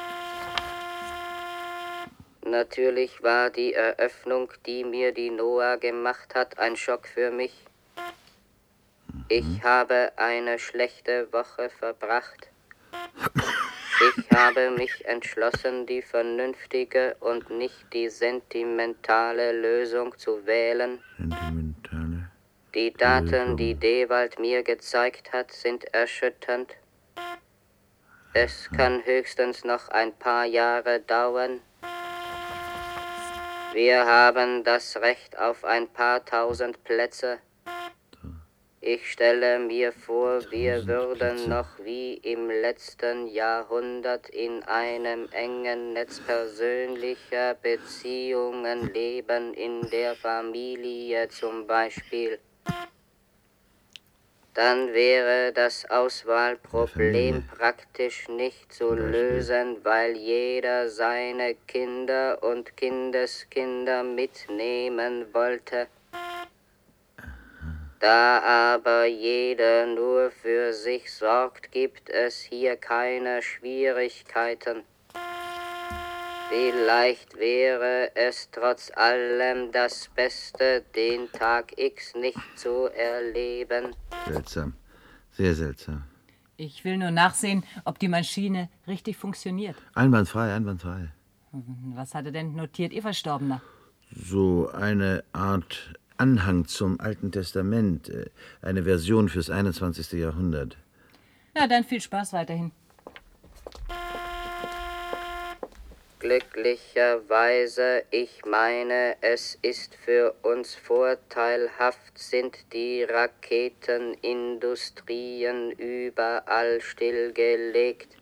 Natürlich war die Eröffnung, die mir die Noah gemacht hat, ein Schock für mich. Ich habe eine schlechte Woche verbracht. Ich habe mich entschlossen, die vernünftige und nicht die sentimentale Lösung zu wählen. Sentimentale Die Daten, Lösung. die Dewald mir gezeigt hat, sind erschütternd. Es kann höchstens noch ein paar Jahre dauern. Wir haben das Recht auf ein paar tausend Plätze. Ich stelle mir vor, wir würden noch wie im letzten Jahrhundert in einem engen Netz persönlicher Beziehungen leben, in der Familie zum Beispiel. Dann wäre das Auswahlproblem praktisch nicht zu lösen, weil jeder seine Kinder und Kindeskinder mitnehmen wollte. Da aber jeder nur für sich sorgt, gibt es hier keine Schwierigkeiten. Vielleicht wäre es trotz allem das Beste, den Tag X nicht zu erleben. Seltsam. Sehr seltsam. Ich will nur nachsehen, ob die Maschine richtig funktioniert. Einwandfrei, einwandfrei. Was hat er denn notiert, Ihr Verstorbener? So eine Art Anhang zum Alten Testament. Eine Version fürs einundzwanzigste Jahrhundert. Na, dann viel Spaß weiterhin. Glücklicherweise, ich meine, es ist für uns vorteilhaft, sind die Raketenindustrien überall stillgelegt.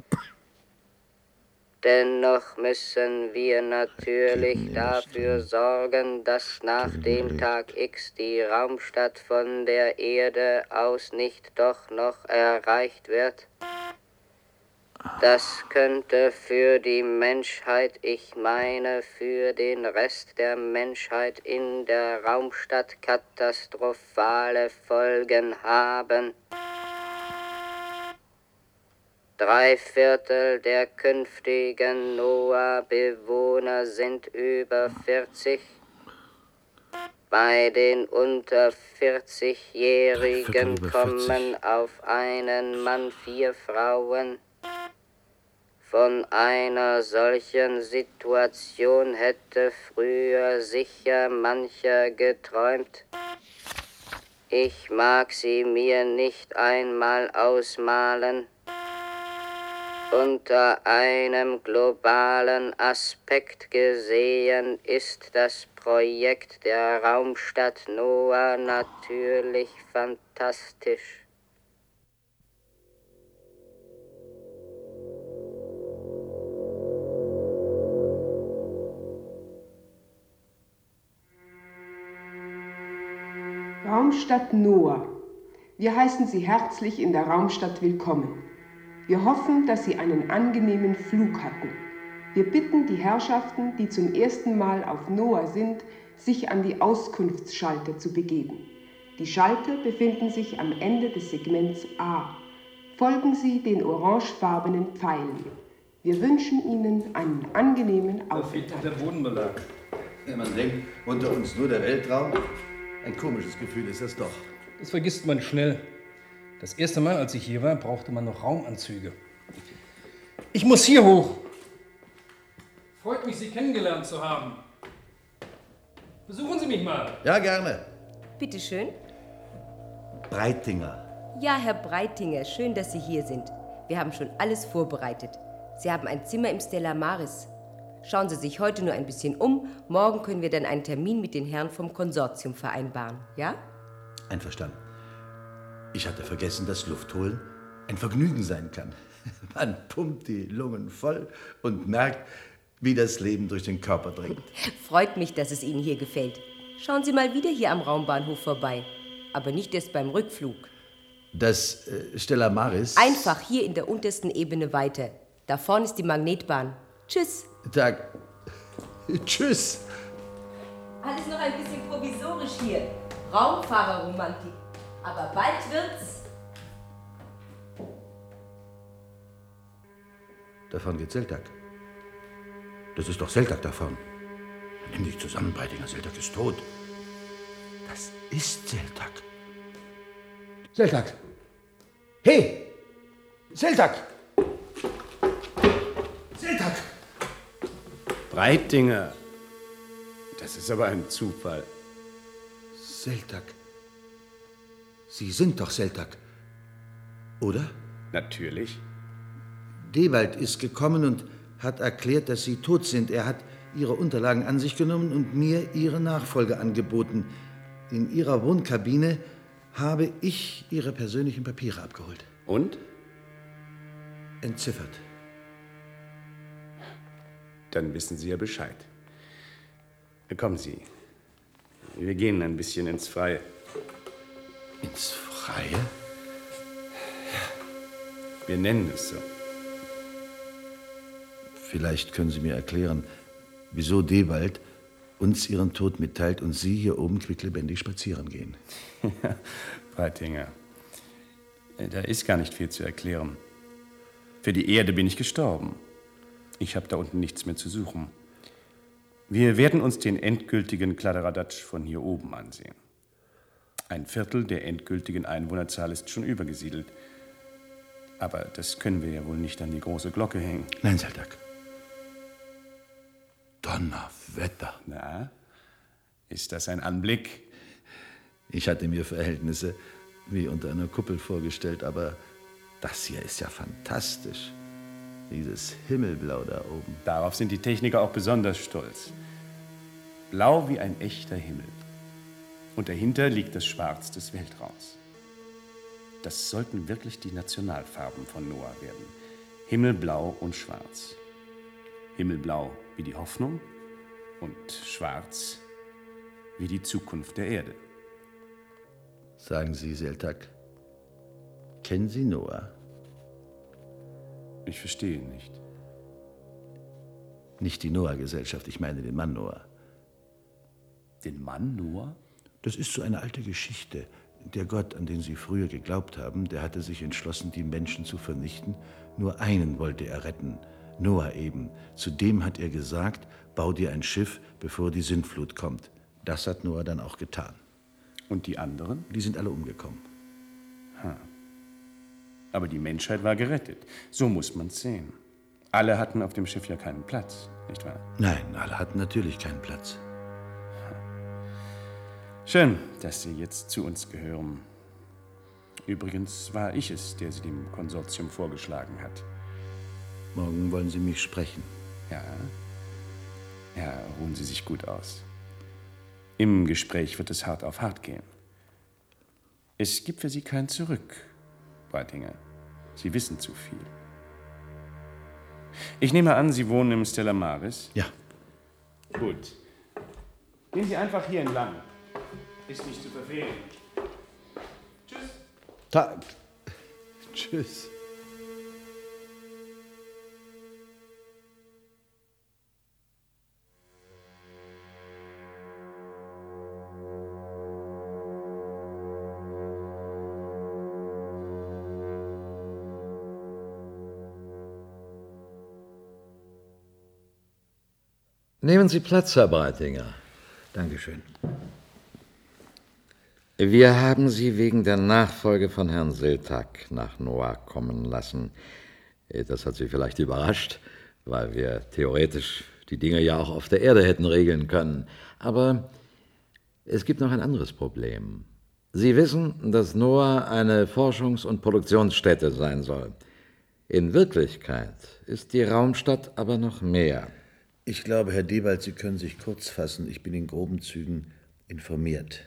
Dennoch müssen wir natürlich dafür sorgen, dass nach dem Tag X die Raumstadt von der Erde aus nicht doch noch erreicht wird. Das könnte für die Menschheit, ich meine für den Rest der Menschheit in der Raumstadt katastrophale Folgen haben. Drei Viertel der künftigen Noah-Bewohner sind über vierzig. Bei den unter vierzigjährigen kommen auf einen Mann vier Frauen. Von einer solchen Situation hätte früher sicher mancher geträumt. Ich mag sie mir nicht einmal ausmalen. Unter einem globalen Aspekt gesehen ist das Projekt der Raumstadt Noah natürlich fantastisch. Raumstadt Noah. Wir heißen Sie herzlich in der Raumstadt willkommen. Wir hoffen, dass Sie einen angenehmen Flug hatten. Wir bitten die Herrschaften, die zum ersten Mal auf Noah sind, sich an die Auskunftsschalter zu begeben. Die Schalter befinden sich am Ende des Segments A. Folgen Sie den orangefarbenen Pfeilen. Wir wünschen Ihnen einen angenehmen Aufenthalt. Der Bodenbelag. Wenn man denkt, unter uns nur der Weltraum, ein komisches Gefühl ist das doch. Das vergisst man schnell. Das erste Mal, als ich hier war, brauchte man noch Raumanzüge. Ich muss hier hoch. Freut mich, Sie kennengelernt zu haben. Besuchen Sie mich mal. Ja, gerne. Bitte schön. Breitinger. Ja, Herr Breitinger, schön, dass Sie hier sind. Wir haben schon alles vorbereitet. Sie haben ein Zimmer im Stella Maris. Schauen Sie sich heute nur ein bisschen um. Morgen können wir dann einen Termin mit den Herren vom Konsortium vereinbaren, ja? Einverstanden. Ich hatte vergessen, dass Luftholen ein Vergnügen sein kann. Man pumpt die Lungen voll und merkt, wie das Leben durch den Körper dringt. Freut mich, dass es Ihnen hier gefällt. Schauen Sie mal wieder hier am Raumbahnhof vorbei. Aber nicht erst beim Rückflug. Das äh, Stella Maris... Einfach hier in der untersten Ebene weiter. Da vorne ist die Magnetbahn. Tschüss. Tag. Tschüss. Alles noch ein bisschen provisorisch hier. Raumfahrerromantik. Aber bald wird's. Davon geht Seltag. Das ist doch Seltag davon. Nimm dich zusammen, Breitinger. Seltag ist tot. Das ist Seltag. Seltag. Hey! Seltag! Seltag! Breitinger. Das ist aber ein Zufall. Seltag. Sie sind doch Seltag. Oder? Natürlich. Dewald ist gekommen und hat erklärt, dass Sie tot sind. Er hat Ihre Unterlagen an sich genommen und mir Ihre Nachfolge angeboten. In Ihrer Wohnkabine habe ich Ihre persönlichen Papiere abgeholt. Und? Entziffert. Dann wissen Sie ja Bescheid. Kommen Sie. Wir gehen ein bisschen ins Freie. Ins Freie? Wir nennen es so. Vielleicht können Sie mir erklären, wieso Dewald uns Ihren Tod mitteilt und Sie hier oben quicklebendig spazieren gehen. Breitinger, da ist gar nicht viel zu erklären. Für die Erde bin ich gestorben. Ich habe da unten nichts mehr zu suchen. Wir werden uns den endgültigen Kladderadatsch von hier oben ansehen. Ein Viertel der endgültigen Einwohnerzahl ist schon übergesiedelt. Aber das können wir ja wohl nicht an die große Glocke hängen. Nein, Seldak. Donnerwetter. Na, ist das ein Anblick? Ich hatte mir Verhältnisse wie unter einer Kuppel vorgestellt, aber das hier ist ja fantastisch. Dieses Himmelblau da oben. Darauf sind die Techniker auch besonders stolz. Blau wie ein echter Himmel. Und dahinter liegt das Schwarz des Weltraums. Das sollten wirklich die Nationalfarben von Noah werden. Himmelblau und Schwarz. Himmelblau wie die Hoffnung und Schwarz wie die Zukunft der Erde. Sagen Sie, Seldak, kennen Sie Noah? Ich verstehe nicht. Nicht die Noah-Gesellschaft, ich meine den Mann Noah. Den Mann Noah? Das ist so eine alte Geschichte. Der Gott, an den Sie früher geglaubt haben, der hatte sich entschlossen, die Menschen zu vernichten. Nur einen wollte er retten, Noah eben. Zu dem hat er gesagt, bau dir ein Schiff, bevor die Sintflut kommt. Das hat Noah dann auch getan. Und die anderen? Die sind alle umgekommen. Ha. Aber die Menschheit war gerettet. So muss man's sehen. Alle hatten auf dem Schiff ja keinen Platz, nicht wahr? Nein, alle hatten natürlich keinen Platz. Schön, dass Sie jetzt zu uns gehören. Übrigens war ich es, der Sie dem Konsortium vorgeschlagen hat. Morgen wollen Sie mich sprechen. Ja. Ja, ruhen Sie sich gut aus. Im Gespräch wird es hart auf hart gehen. Es gibt für Sie kein Zurück, Breitinger. Sie wissen zu viel. Ich nehme an, Sie wohnen im Stella Maris? Ja. Gut. Gehen Sie einfach hier entlang. Ist nicht zu verfehlen. Tschüss. Tag. Tschüss. Nehmen Sie Platz, Herr Breitinger. Dankeschön. Wir haben Sie wegen der Nachfolge von Herrn Seltag nach Noah kommen lassen. Das hat Sie vielleicht überrascht, weil wir theoretisch die Dinge ja auch auf der Erde hätten regeln können. Aber es gibt noch ein anderes Problem. Sie wissen, dass Noah eine Forschungs- und Produktionsstätte sein soll. In Wirklichkeit ist die Raumstadt aber noch mehr. Ich glaube, Herr Dewald, Sie können sich kurz fassen. Ich bin in groben Zügen informiert.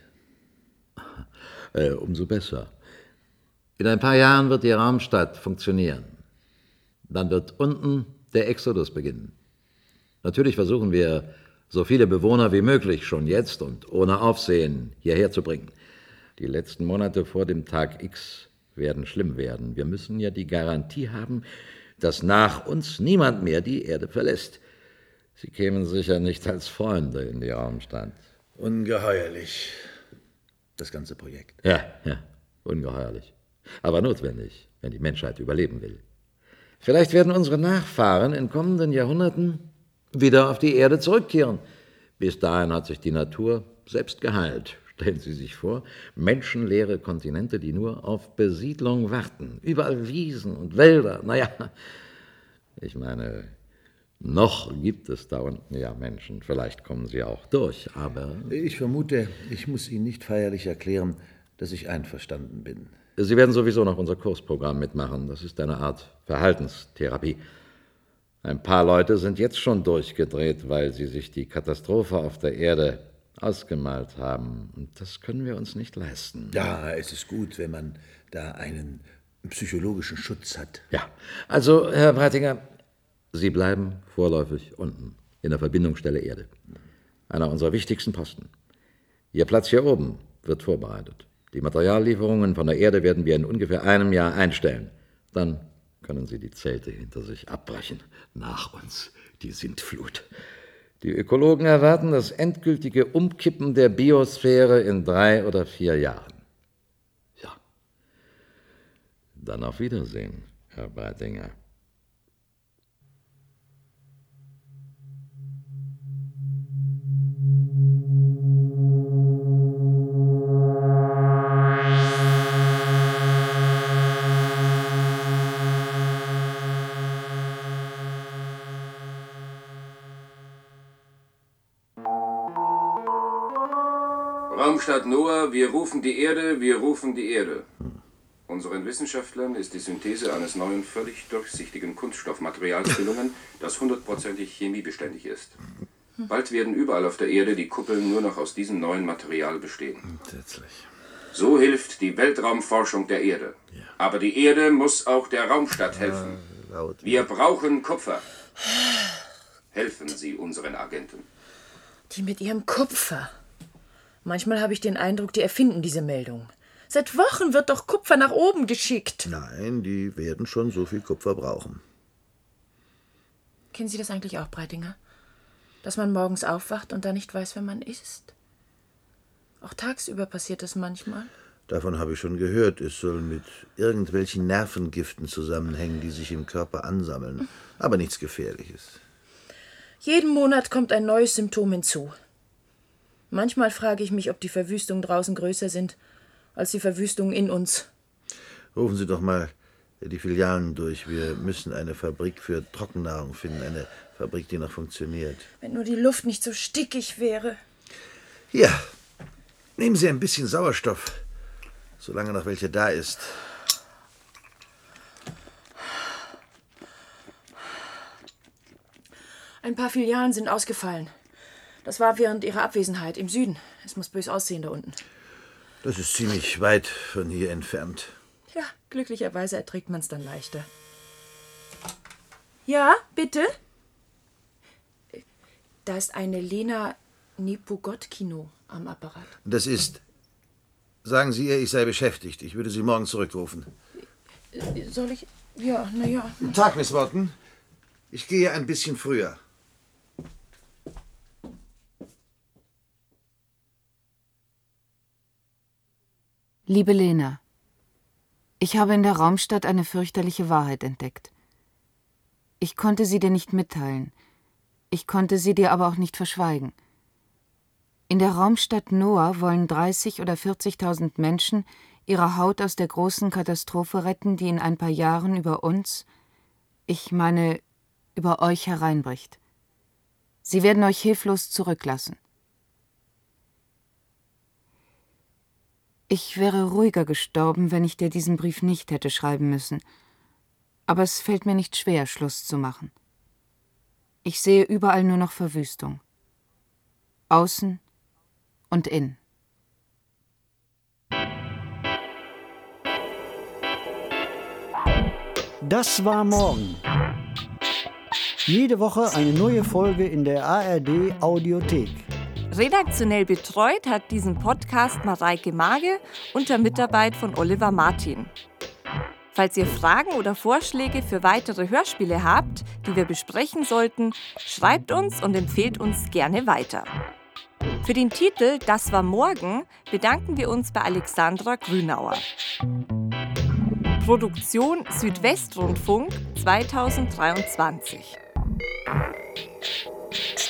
Äh, umso besser. In ein paar Jahren wird die Raumstadt funktionieren. Dann wird unten der Exodus beginnen. Natürlich versuchen wir, so viele Bewohner wie möglich schon jetzt und ohne Aufsehen hierher zu bringen. Die letzten Monate vor dem Tag X werden schlimm werden. Wir müssen ja die Garantie haben, dass nach uns niemand mehr die Erde verlässt. Sie kämen sicher nicht als Freunde in die Raumstadt. Ungeheuerlich, das ganze Projekt. Ja, ja, ungeheuerlich. Aber notwendig, wenn die Menschheit überleben will. Vielleicht werden unsere Nachfahren in kommenden Jahrhunderten wieder auf die Erde zurückkehren. Bis dahin hat sich die Natur selbst geheilt. Stellen Sie sich vor, menschenleere Kontinente, die nur auf Besiedlung warten. Überall Wiesen und Wälder. Naja, ich meine, noch gibt es da unten ja Menschen. Vielleicht kommen sie auch durch, aber... Ich vermute, ich muss Ihnen nicht feierlich erklären, dass ich einverstanden bin. Sie werden sowieso noch unser Kursprogramm mitmachen. Das ist eine Art Verhaltenstherapie. Ein paar Leute sind jetzt schon durchgedreht, weil sie sich die Katastrophe auf der Erde ausgemalt haben. Und das können wir uns nicht leisten. Ja, es ist gut, wenn man da einen psychologischen Schutz hat. Ja, also, Herr Breitinger, Sie bleiben vorläufig unten in der Verbindungsstelle Erde. Einer unserer wichtigsten Posten. Ihr Platz hier oben wird vorbereitet. Die Materiallieferungen von der Erde werden wir in ungefähr einem Jahr einstellen. Dann können Sie die Zelte hinter sich abbrechen. Nach uns die Sintflut. Die Ökologen erwarten das endgültige Umkippen der Biosphäre in drei oder vier Jahren. Ja. Dann auf Wiedersehen, Herr Breitinger. Raumstadt Noah, wir rufen die Erde, wir rufen die Erde. Unseren Wissenschaftlern ist die Synthese eines neuen, völlig durchsichtigen Kunststoffmaterials gelungen, das hundertprozentig chemiebeständig ist. Bald werden überall auf der Erde die Kuppeln nur noch aus diesem neuen Material bestehen. Entsetzlich. So hilft die Weltraumforschung der Erde. Aber die Erde muss auch der Raumstadt helfen. Wir brauchen Kupfer. Helfen Sie unseren Agenten. Die mit ihrem Kupfer. Manchmal habe ich den Eindruck, die erfinden diese Meldung. Seit Wochen wird doch Kupfer nach oben geschickt. Nein, die werden schon so viel Kupfer brauchen. Kennen Sie das eigentlich auch, Breitinger? Dass man morgens aufwacht und da nicht weiß, wer man ist? Auch tagsüber passiert das manchmal. Davon habe ich schon gehört. Es soll mit irgendwelchen Nervengiften zusammenhängen, die sich im Körper ansammeln. Aber nichts Gefährliches. Jeden Monat kommt ein neues Symptom hinzu. Manchmal frage ich mich, ob die Verwüstungen draußen größer sind als die Verwüstungen in uns. Rufen Sie doch mal die Filialen durch. Wir müssen eine Fabrik für Trockennahrung finden. Eine Fabrik, die noch funktioniert. Wenn nur die Luft nicht so stickig wäre. Ja, nehmen Sie ein bisschen Sauerstoff, solange noch welche da ist. Ein paar Filialen sind ausgefallen. Das war während Ihrer Abwesenheit im Süden. Es muss bös aussehen da unten. Das ist ziemlich weit von hier entfernt. Ja, glücklicherweise erträgt man es dann leichter. Ja, bitte? Da ist eine Lena Nepogotkino am Apparat. Das ist... Sagen Sie ihr, ich sei beschäftigt. Ich würde Sie morgen zurückrufen. Soll ich... Ja, na ja. Guten Tag, Miss Watton. Ich gehe ein bisschen früher. Liebe Lena, ich habe in der Raumstadt eine fürchterliche Wahrheit entdeckt. Ich konnte sie dir nicht mitteilen. Ich konnte sie dir aber auch nicht verschweigen. In der Raumstadt Noah wollen dreißig oder vierzigtausend Menschen ihre Haut aus der großen Katastrophe retten, die in ein paar Jahren über uns, ich meine, über euch hereinbricht. Sie werden euch hilflos zurücklassen. Ich wäre ruhiger gestorben, wenn ich dir diesen Brief nicht hätte schreiben müssen. Aber es fällt mir nicht schwer, Schluss zu machen. Ich sehe überall nur noch Verwüstung. Außen und innen. Das war morgen. Jede Woche eine neue Folge in der A R D Audiothek. Redaktionell betreut hat diesen Podcast Mareike Mage unter Mitarbeit von Oliver Martin. Falls ihr Fragen oder Vorschläge für weitere Hörspiele habt, die wir besprechen sollten, schreibt uns und empfehlt uns gerne weiter. Für den Titel Das war morgen bedanken wir uns bei Alexandra Grünauer. Produktion Südwestrundfunk zweitausenddreiundzwanzig.